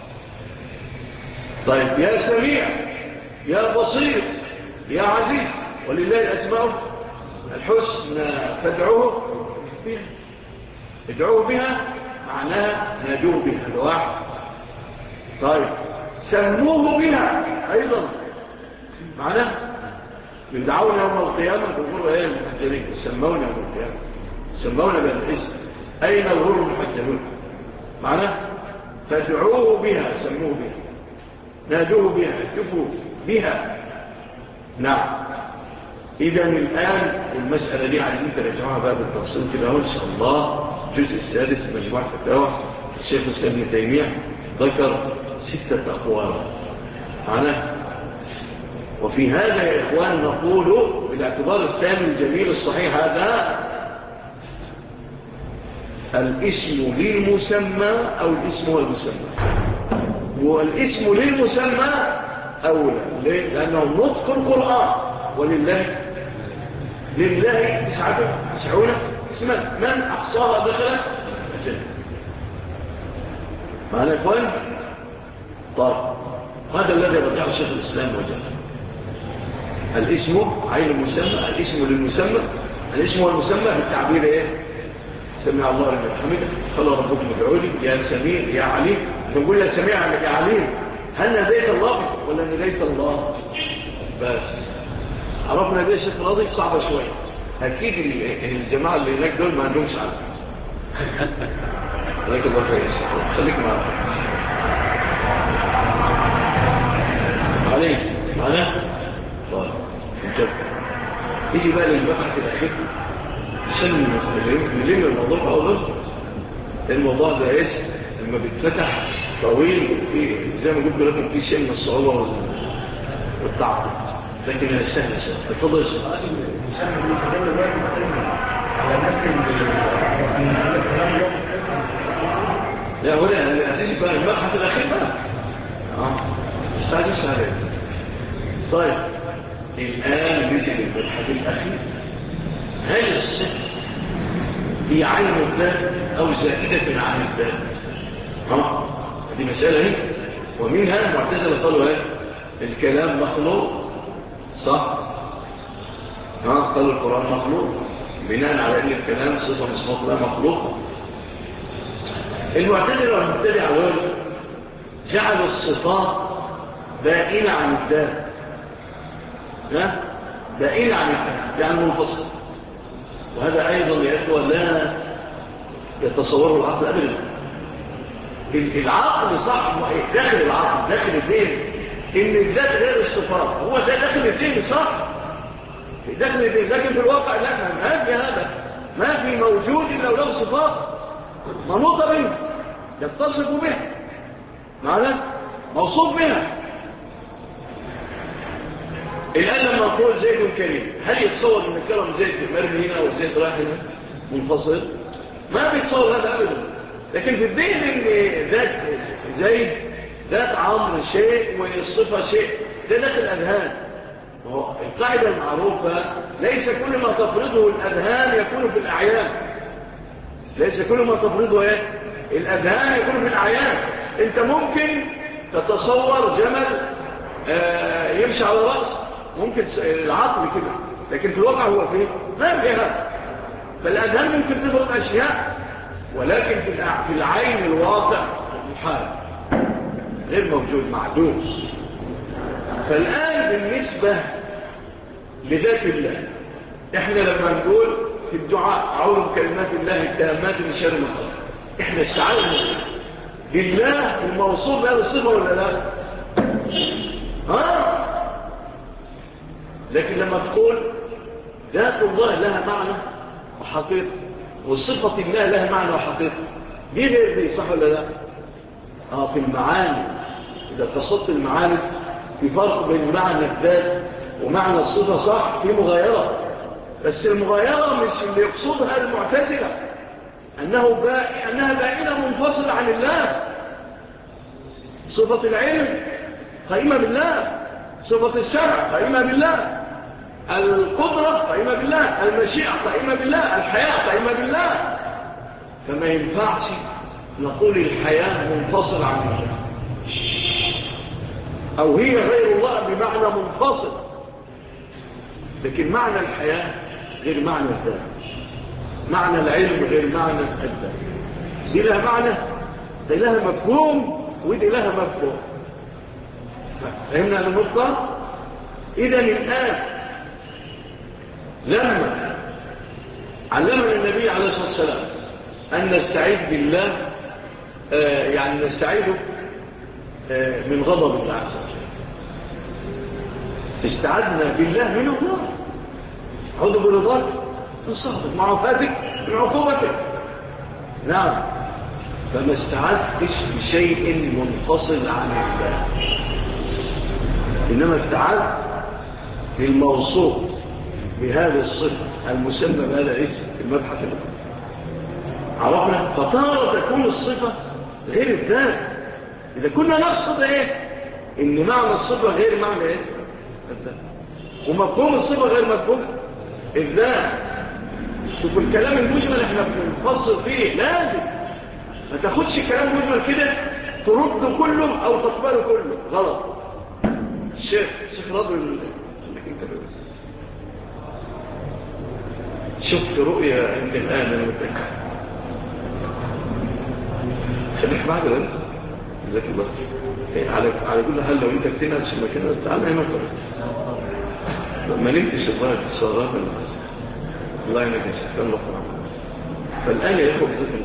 B: طيب يا سميع يا بصير يا عزيز، ولله أسماء الحسنى فادعوه بها. ادعوه بها معناها نادوه بها الواحد. طيب سموه بها أيضا معناه يدعون يوم القيامة بالغر ايه المحجرين، يسمون يوم القيامة، يسمون بالاسم أين الغر المحجرون معناه فادعوه بها، سموه بها، نادوه بها، اكتفوا بها. نعم. إذن الآن المسألة دي عايزين ترجعوها بقى بالتفصيل كده إن شاء الله. الجزء السادس من مجموعة فتاوى الشيخ الإسلام ابن تيمية ذكر 6 أقوال معناه. وفي هذا يا إخوان نقول بالاعتبار الثاني الجميل الصحيح هذا الاسم للمسمى أو الاسم والمسمى. والاسم للمسمى أولى لأنه نطق القرآن، ولله 99 اسما من أحصاها دخل الجنة. معنى يا إخوان؟ طيب هذا الذي رجع الشيخ الإسلام وجهه. الاسم عين المسمى، الاسم للمسمى، الاسم والمسمى بالتعبير ايه؟ سمع الله لمن حمده، قال ربكم ادعوني يا سميع يا عليم. نقول يا سميع يا عليم، هل ناديت الله ولا ناديت الله؟ بس عرفنا دي الشيخ راضي صعبة شوية. اكيد الجماعة اللي هناك دول ما عندهمش عارف. عليك الله كويس، خليك معنا عليك معنا. طيب يجي بقى للمبحث الأخير عشان نلم الموضوع أولا. الموضوع ده ايش لما بيتفتح طويل زي ما قلت لكم في شيء من الصعوبة والتعقيد، لكن هي سهلة شوية. اتفضل يا شيخ. لا ولا هتيجي بقى المبحث الأخير بقى استعجلش عليه. طيب الآن نجي للمبحث الأخير. هل الصفة هي عين الذات أو زائدة عن الذات؟ هذه مسألة هي. ومنها المعتزلة قالوا ايه؟ الكلام مخلوق صح؟ قالوا القرآن مخلوق بناء على ان الكلام صفة من صفات الله مخلوقة. المعتزلة والمبتدعة دول جعلوا الصفات بائنة عن الذات، بائنة عن الذات يعني منفصل. وهذا أيضا يا إخوة لا يتصوره العقل أبدا. العقل صح داخل العقل داخل الدين إن الذات غير الصفات، هو ده داخل الدين صح داخل الدين، لكن في الواقع لا، ما في هذا، ما في موجود إلا له صفات منوطة به يتصف به معناه موصوف بها. الآن لما نقول زيد كريم، هل يتصور ان الكرم زيد مرمي هنا وزيد راح هنا منفصل؟ ما بيتصور هذا أبدا. لكن في الدين ان ذات زيد ذات عمر شيء والصفة شيء، ده داخل الأذهان. القاعدة المعروفة ليس كل ما تفرضه الأذهان يكون في الأعيان. ليس كل ما تفرضه الأذهان يكون في الأعيان. انت ممكن تتصور جمل يمشي على رأس، ممكن العقل كده، لكن في الواقع هو فيه ما في هذا. فالأذهان ممكن تفرض أشياء، ولكن في العين الواقع محال غير موجود معدوم. فالآن بالنسبة لذات الله، احنا لما نقول في الدعاء أعوذ بكلمات الله التامات من شر ما خلق، احنا استعاذنا بالله الموصوف بهذه الصفة ولا لا؟ لكن لما تقول ذات الله لها معنى وحقيقة، وصفة الله لها معنى وحقيقة، دي غير دي صح ولا لا؟ في المعاني. إذا قصدت المعاني في فرق بين معنى الذات ومعنى الصفة، صح، في مغايرة، بس المغايرة مش اللي يقصدها المعتزلة أنها بائنة منفصلة عن الله. صفة العلم قائمة بالله، صفة السمع قائمة بالله، القدرة قائمة بالله، المشيئة قائمة بالله، الحياة قائمة بالله. فما ينفعش نقول الحياة منفصل عن الله، أو هي غير الله بمعنى منفصل، لكن معنى الحياة غير معنى الذات، معنى العلم غير معنى الذات. دي لها معنى، دي لها مفهوم، ودي لها مفهوم. فهمنا النقطة؟ إذن الآن لما علمنا النبي عليه الصلاة والسلام أن نستعيذ بالله، يعني نستعيذ من غضب الله عز وجل، استعذنا بالله من الله، أعوذ برضاك من سخطك، مع عفاتك من عقوبتك. نعم، فما استعذتش بشيء منفصل عن الله، إنما استعذت بالموصوف بهذا الصفة المسمى بهذا الاسم في المبحث الأول. عرفنا؟ فتارة تكون الصفة غير الذات. إذا كنا نقصد إن معنى الصفة غير معنى الذات، ومفهوم الصفة غير مفهوم الذات. شوف الكلام المجمل احنا بنفصل فيه، لازم ما تاخدش كلام مجمل كده ترد كله أو تقبله كله، غلط. الشيخ رضي شفت رؤية عند الآن المتكة، خليك معك بس ذاك الوقت على كل حال. لو انت بتنعس في مكانه تعال هنا طريق ما نمتش الظاهر اتصارات الله ينكس كان لقرام. فالآن يا إخوة بذات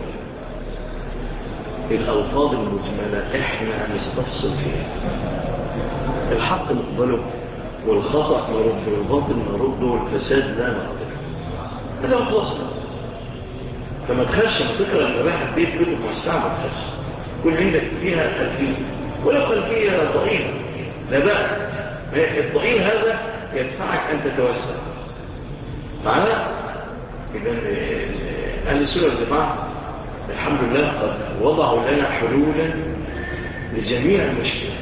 B: الألفاظ المجملة احنا نستفصل فيها، الحق نقبله والخطأ نرده والباطل نرده والفساد لا نقبله، هذا مخلصنا. فما تخافش ما تقرأ الرباحة بيت كتب موسعة، ما تخافش، كل عندك فيها خلفية، ولو خلفية ضئيلة لا بأس. الضئيل هذا يدفعك أن تتوسع معنا. إذن أهل السنة والجماعة الحمد لله قد وضعوا لنا حلولا لجميع المشكلات.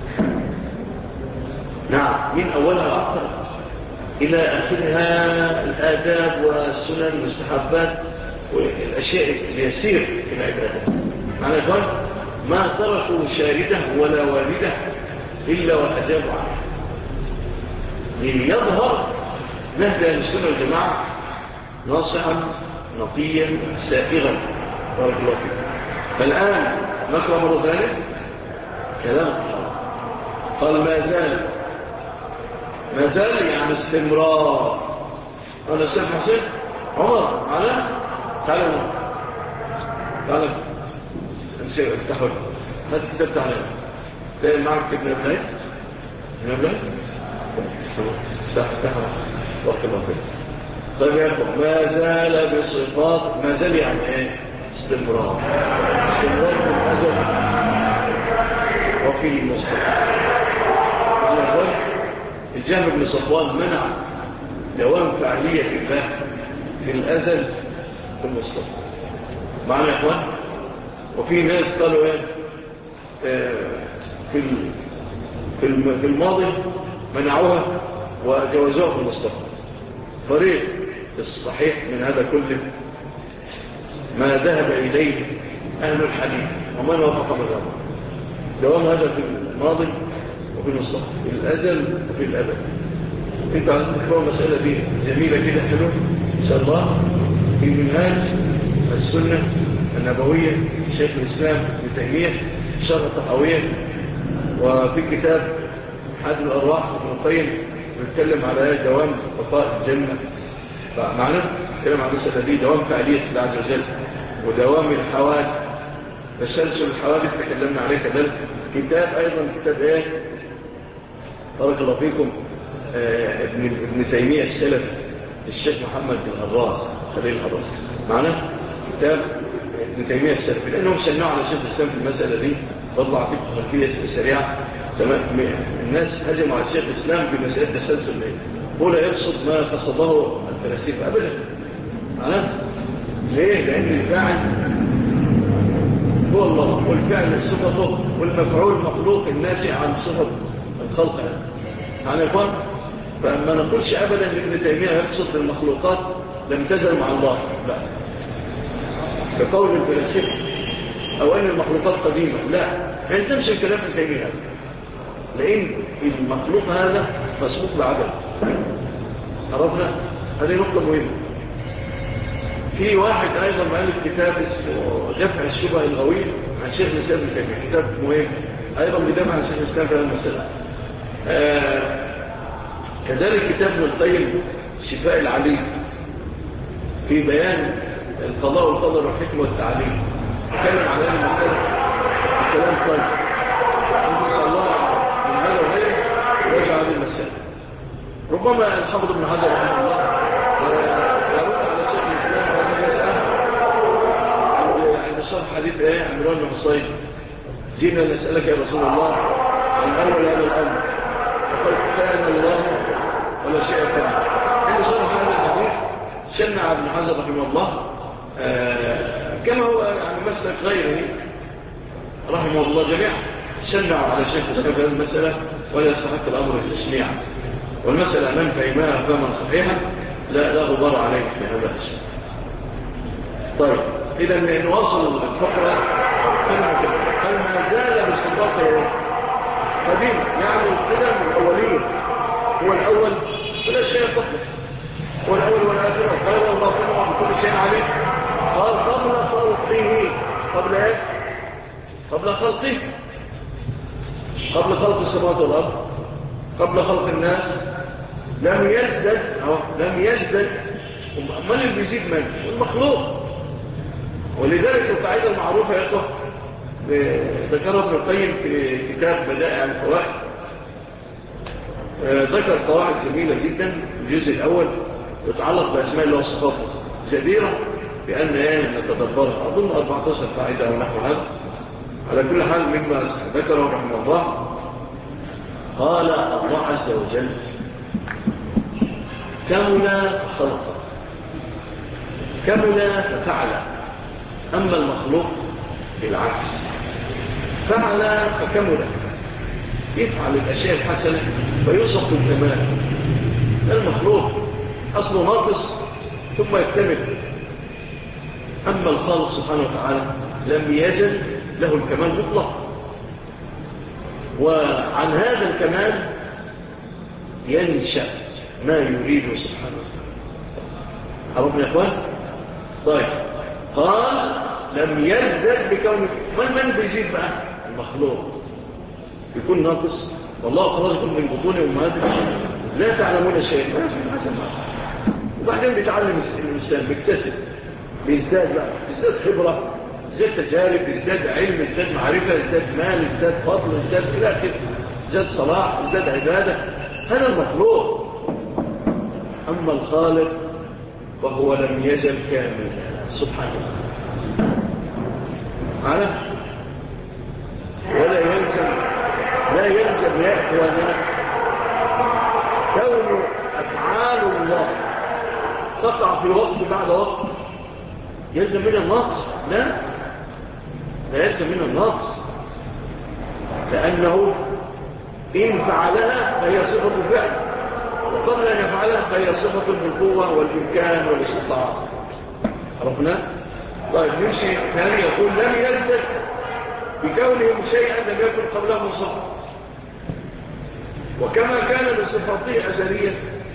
B: نعم، من أولها وآخرها إلى آخرها الآداب والسنن والمستحبات والأشياء اليسير في العبادة. معنى قال ما تركوا شاردة ولا واردة إلا وأجابوا عنه، ليظهر نهج السنة والجماعة ناصعا نقيا سائغا. بارك الله فيك. فالآن نقرأ مرة ثانية كلام قال ما زال يعني استمرار. أنا سيد حسين عمر معنا، تعالوا نسير افتحوا هات الكتاب تعالى تلاقي معك كتاب نبلاي افتحوا بارك الله فيك. طيب يا أخوة، ما زال بصفات، ما زال يعني استمرار في الأزل وفي المستقبل. الجهم بن صفوان منع دوام فعلية الله في الأزل في المستقبل. معنى يا أخوان، وفي ناس قالوا في الماضي منعوها وجوزوها في المستقبل. فريق الصحيح من هذا كله ما ذهب إليه أهل الحديث ومن وافق مذهبه، دوام هذا في الماضي وفي المستقبل، في الأزل وفي الأبد. انت عايز تكرر المسألة دي جميلة كده حلوة إن شاء الله في منهاج السنة النبوية شيخ الإسلام ابن تيمية شرح الطحاوية، وفي كتاب حاد الأرواح ابن القيم بيتكلم على دوام بقاء الجنة. فمعنى كلام عن المسألة دي دوام فعالية الله عز وجل ودوام الحوادث، تسلسل الحوادث تكلمنا عليه كذلك. كتاب أيضا كتاب بارك الله فيكم ابن تيمية السلف الشيخ محمد الهراس خليل الهراس معنا، كتاب ابن تيمية السلف لأنهم سنعوا على شيخ الإسلام في المسألة دي برضه أعطيك خلفية سريعة. تمام. الناس هجموا على الشيخ الإسلام بمسألة تسلسل هو لا يقصد ما قصده الفلاسفة أبدا. ليه؟ لأن الفاعل هو الله، والفعل صفته، والمفعول مخلوق الناشئ عن صفة الخلق. يعني يقول فما نقولش أبدا أن ابن تيمية يقصد المخلوقات لم تزل مع الله، لا، كقول الفلاسفة، أو أن المخلوقات قديمة، لا، ما يلزمش الكلام ابن تيمية هذا، لأن المخلوق هذا مسبوق بعدم. عرفنا؟ هذه نقطة مهمة. في واحد أيضا مؤلف كتاب اسمه دفع الشبه الغوي عن شيخ الإسلام ابن تيمية، كتاب مهم أيضا بدافع عن شيخ الإسلام في هذه المسألة. كذلك كتاب ابن القيم شفاء العليم في بيان القضاء والقدر والحكمة والتعليم، يتكلم عن هذه المسألة الكلام طيب. إن شاء الله من هذا وغيره يراجع هذه المسألة. ربما الحافظ ابن حجر رحمه الله يرد على شيخ الإسلام في هذه المسألة عند شرح حديث عمران بن حصين: جئنا نسألك يا رسول الله عن أول هذا الأمر، فقد كان الله ولا شيء كان. عند شرح هذا الحديث شنع ابن حجر رحمه الله كما هو يعني مسلك غيره رحمه الله جميعا، شنع على شيخ الإسلام في هذه المسألة ولا يستحق الأمر التشنيع، والمسألة أمام فهمها فهما صحيحا لا غبار عليه في هذا الشيء. طيب، إذا نواصل الفقرة. هل ما زال بالصفات قديم، يعني القدم الأولية هو الأول ولا شيء قبله، هو الأول والآخر والخير والباطن وكل شيء عليه. قال قبل خلقه، قبل ايه؟ قبل خلقه، قبل خلق السماوات والأرض، قبل خلق الناس لم يزدد. من اللي بيزيد من؟ المخلوق. ولذلك القاعدة المعروفة يا أخوة ذكرها ابن القيم في كتاب بدائع الفوائد، ذكر قواعد جميلة جدا. الجزء الأول يتعلق بأسماء الله وصفاته جديرة بأن نتدبرها، أظن 14 قاعدة ونحو هذا. على كل حال مما ذكره رحمه الله قال: الله عز وجل كمل خلقه، كمل ففعل. أما المخلوق بالعكس، فعل فكمل، يفعل الأشياء الحسنة فيوصف بالكمال. المخلوق أصله ناقص ثم يكتمل، أما الخالق سبحانه وتعالى لم يزل له الكمال مطلق، وعن هذا الكمال ينشأ ما يريده سبحانه وتعالى. عرفنا يا أخوان؟ طيب، قال لم يزدد بكونه. من بيزيد بقى؟ المخلوق يكون ناقص، والله خرجكم من بطون أمهاتكم لا تعلمون شيئا، وبعدين بيتعلم الإنسان، بيكتسب، بيزداد بقى، بيزداد خبرة، بيزداد تجارب، بيزداد علم، بيزداد معرفة، بيزداد مال، بيزداد فضل، بيزداد إلى آخره، بيزداد صلاح، بيزداد عبادة. هذا المخلوق. أما الخالق فهو لم يزل كاملا سبحانه وتعالى. لا يلزم يا إخواننا كون أفعال الله تقع في وقت بعد وقت يلزم من النقص. لا يلزم من النقص، لأنه إن فعلها فهي صفة الفعل، وقبل أن يفعلها فهي صفة بالقوة والإمكان والاستطاعة. عرفنا؟ طيب، نمشي ثاني يقول لم يزدد بكونهم شيئا لم يكن قبله صفة، وكما كان بصفاته أزليا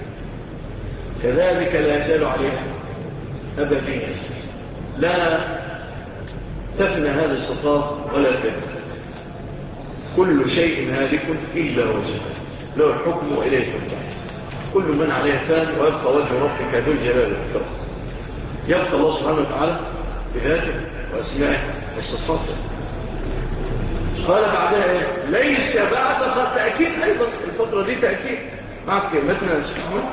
B: كذلك لا يزال عليها أبديا، لا تفنى هذه الصفات ولا تفنى. كل شيء هالك إلا وجهه له الحكم وإليه الحكم. كل من عليها فان ويبقى وجه ربك ذو الجلال والإكرام. يبقى الله سبحانه وتعالى بذاته وأسمائه وصفاته. قال بعدها إيه؟ ليس بعد خلق. تأكيد أيضا الفترة دي تأكيد معك كلمتنا يا شيخ أحمد.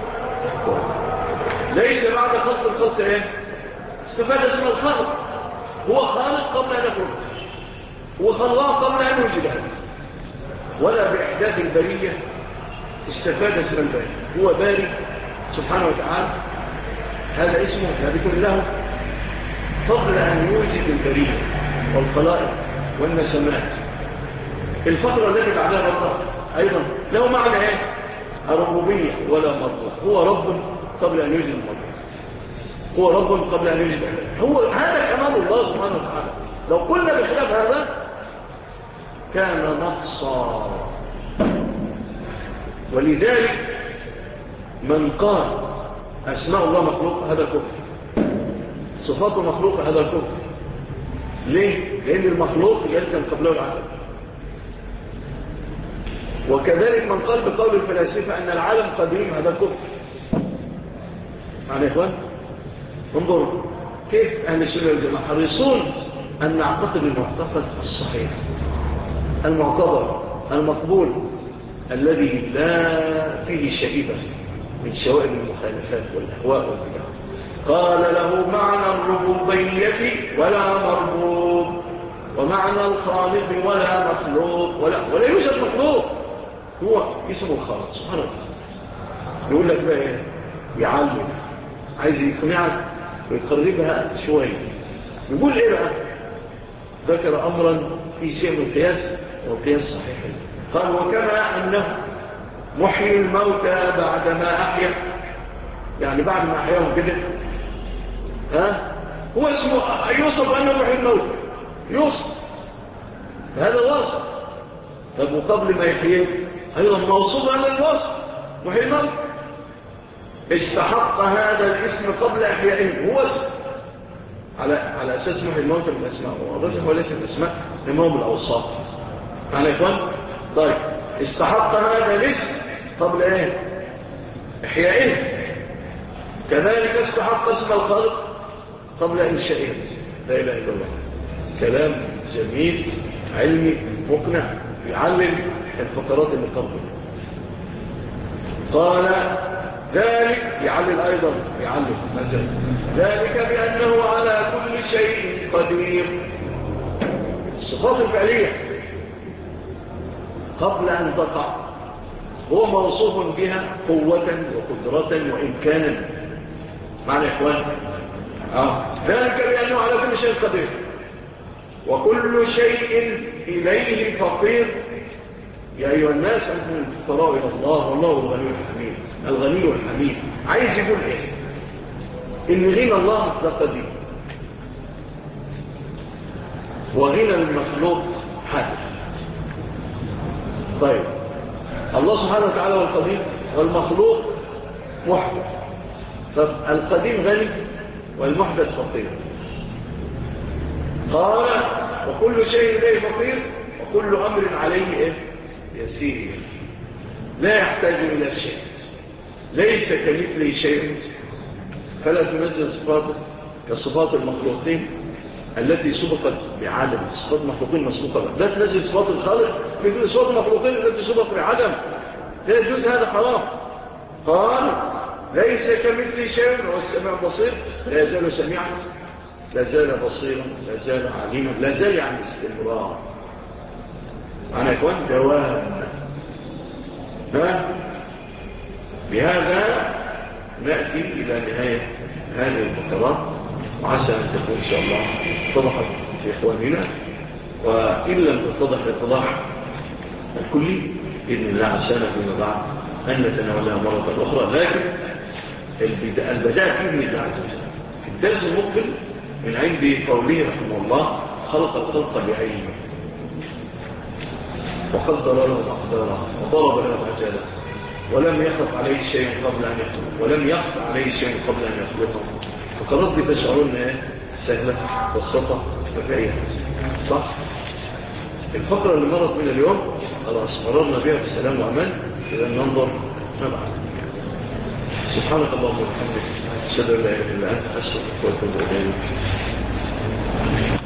B: ليس بعد خلق الخلق. إيه؟ استفاد اسم الخلق، هو خالق قبل أن يخلق. هو خلقها قبل أن يوجدها، ولا بإحداث البرية استفاد اسم الباري. هو باري سبحانه وتعالى، هذا اسمه ثابت له قبل أن يوجد البرية والخلائق والنسمات. الفترة التي بعدها الله أيضا له معنى ايه؟ الربوبية ولا مرضى. هو رب قبل أن يوجد المرضى، هو رب قبل أن يوجد أهل. هو هذا كمال الله سبحانه وتعالى. لو قلنا بخلاف هذا كان نقصا. ولذلك من قال أسماء الله مخلوقة هذا كفر، صفاته مخلوقة هذا كفر. ليه؟ لأن المخلوق يلزم قبله العالم. وكذلك من قال بقول الفلاسفة أن العالم قديم هذا كفر. معنى يا إخوان انظروا كيف أهل السنة والجماعة حريصون أن نعتقد المعتقد الصحيح المعتبر المقبول الذي لا فيه شائبة من شوائب المخالفات والأهواء والبدع. قال له معنى الربوبية ولا مربوب، ومعنى الخالق ولا مخلوق، ولا يوجد مخلوق، هو اسمه الخالق سبحانه وتعالى. يقول لك بقى ايه؟ يعلم، عايز يقنعك ويقربها شوية. يقول ايه بقى؟ ذكر امرا في شيء من القياس والقياس صحيح. قال وكما انه محيي الموتى بعدما احيا، يعني بعد ما احياهم كده هو اسمه يوصف انه محيي الموتى، يوصف هذا وصف. طب وقبل ما يحييه ايضا موصوف على الوصف محيي الموتى، استحق هذا الاسم قبل احيائه. هو اسم على اساس محيي الموتى بالاسماء، والرجل هو ليس الاسماء لما هو بالاوصاف. معنى يا اخوان طيب استحق هذا الاسم قبل ايه؟ احيائه. كذلك استحق اسم الخالق قبل انشائه. لا اله الا الله. كلام جميل علمي مقنع يعلم الفقرات اللي قبله. قال ذلك يعلل ايضا يعلم مثلا ذلك بانه على كل شيء قدير. الصفات الفعليه قبل أن تقع هو موصوف بها قوة وقدرة وإمكانا. معنى يا إخوان ذلك بأنه على كل شيء قدير وكل شيء إليه فقير. يا أيها الناس أنتم الفقراء إلى الله والله الغني الحميد. الغني الحميد عايز يقول إيه؟ إن غنى الله ده قدير وغنى المخلوق حادث. طيب الله سبحانه وتعالى والقديم والمخلوق محدث. طب القديم غني والمحدث فقير. قال وكل شيء إليه فقير وكل أمر عليه إيه؟ يسير، لا يحتاج إلى شيء، ليس كمثله شيء، فلا تنزل صفاته كصفات المخلوقين التي سبقت بعدم. صفات المخلوقين مسبوقة، لا تنزل صفات الخالق بدون صفات المخلوقين التي سبقت بعدم، لا يجوز، هذا حرام. قال ليس كمثل شيء وهو السميع البصير. لا يزال سميعا، لا زال بصيرا، لا زال عليما، لا زال عن استمرار. أنا يكون دوام. بهذا نأتي إلى نهاية هذه الفقرات، وعسى أن تكون إن شاء الله اتضحت في إخواننا، وإن لم تتضح الاتضاح الكلي بإذن الله عسانا فيما بعد أن نتناولها مرة أخرى. لكن البداية بإذن الله عز وجل في الدرس المقبل من عند قوله رحمه الله خلق الخلق بعلمه وقدر له أقداره وضرب له أجاله ولم يخف عليه شيء قبل أن يخلق ولم يخف عليه شيء قبل أن يخلقه. فقررت تشعرون سهلة بسيطة وفائية صح؟ الفقرة اللي مرت من اليوم خلاص مررنا بها بسلام وأمان. إذا ننظر نبعد. سبحانك اللهم وبحمدك أشهد أن لا إله إلا أنت أستغفرك وأتوب إليك.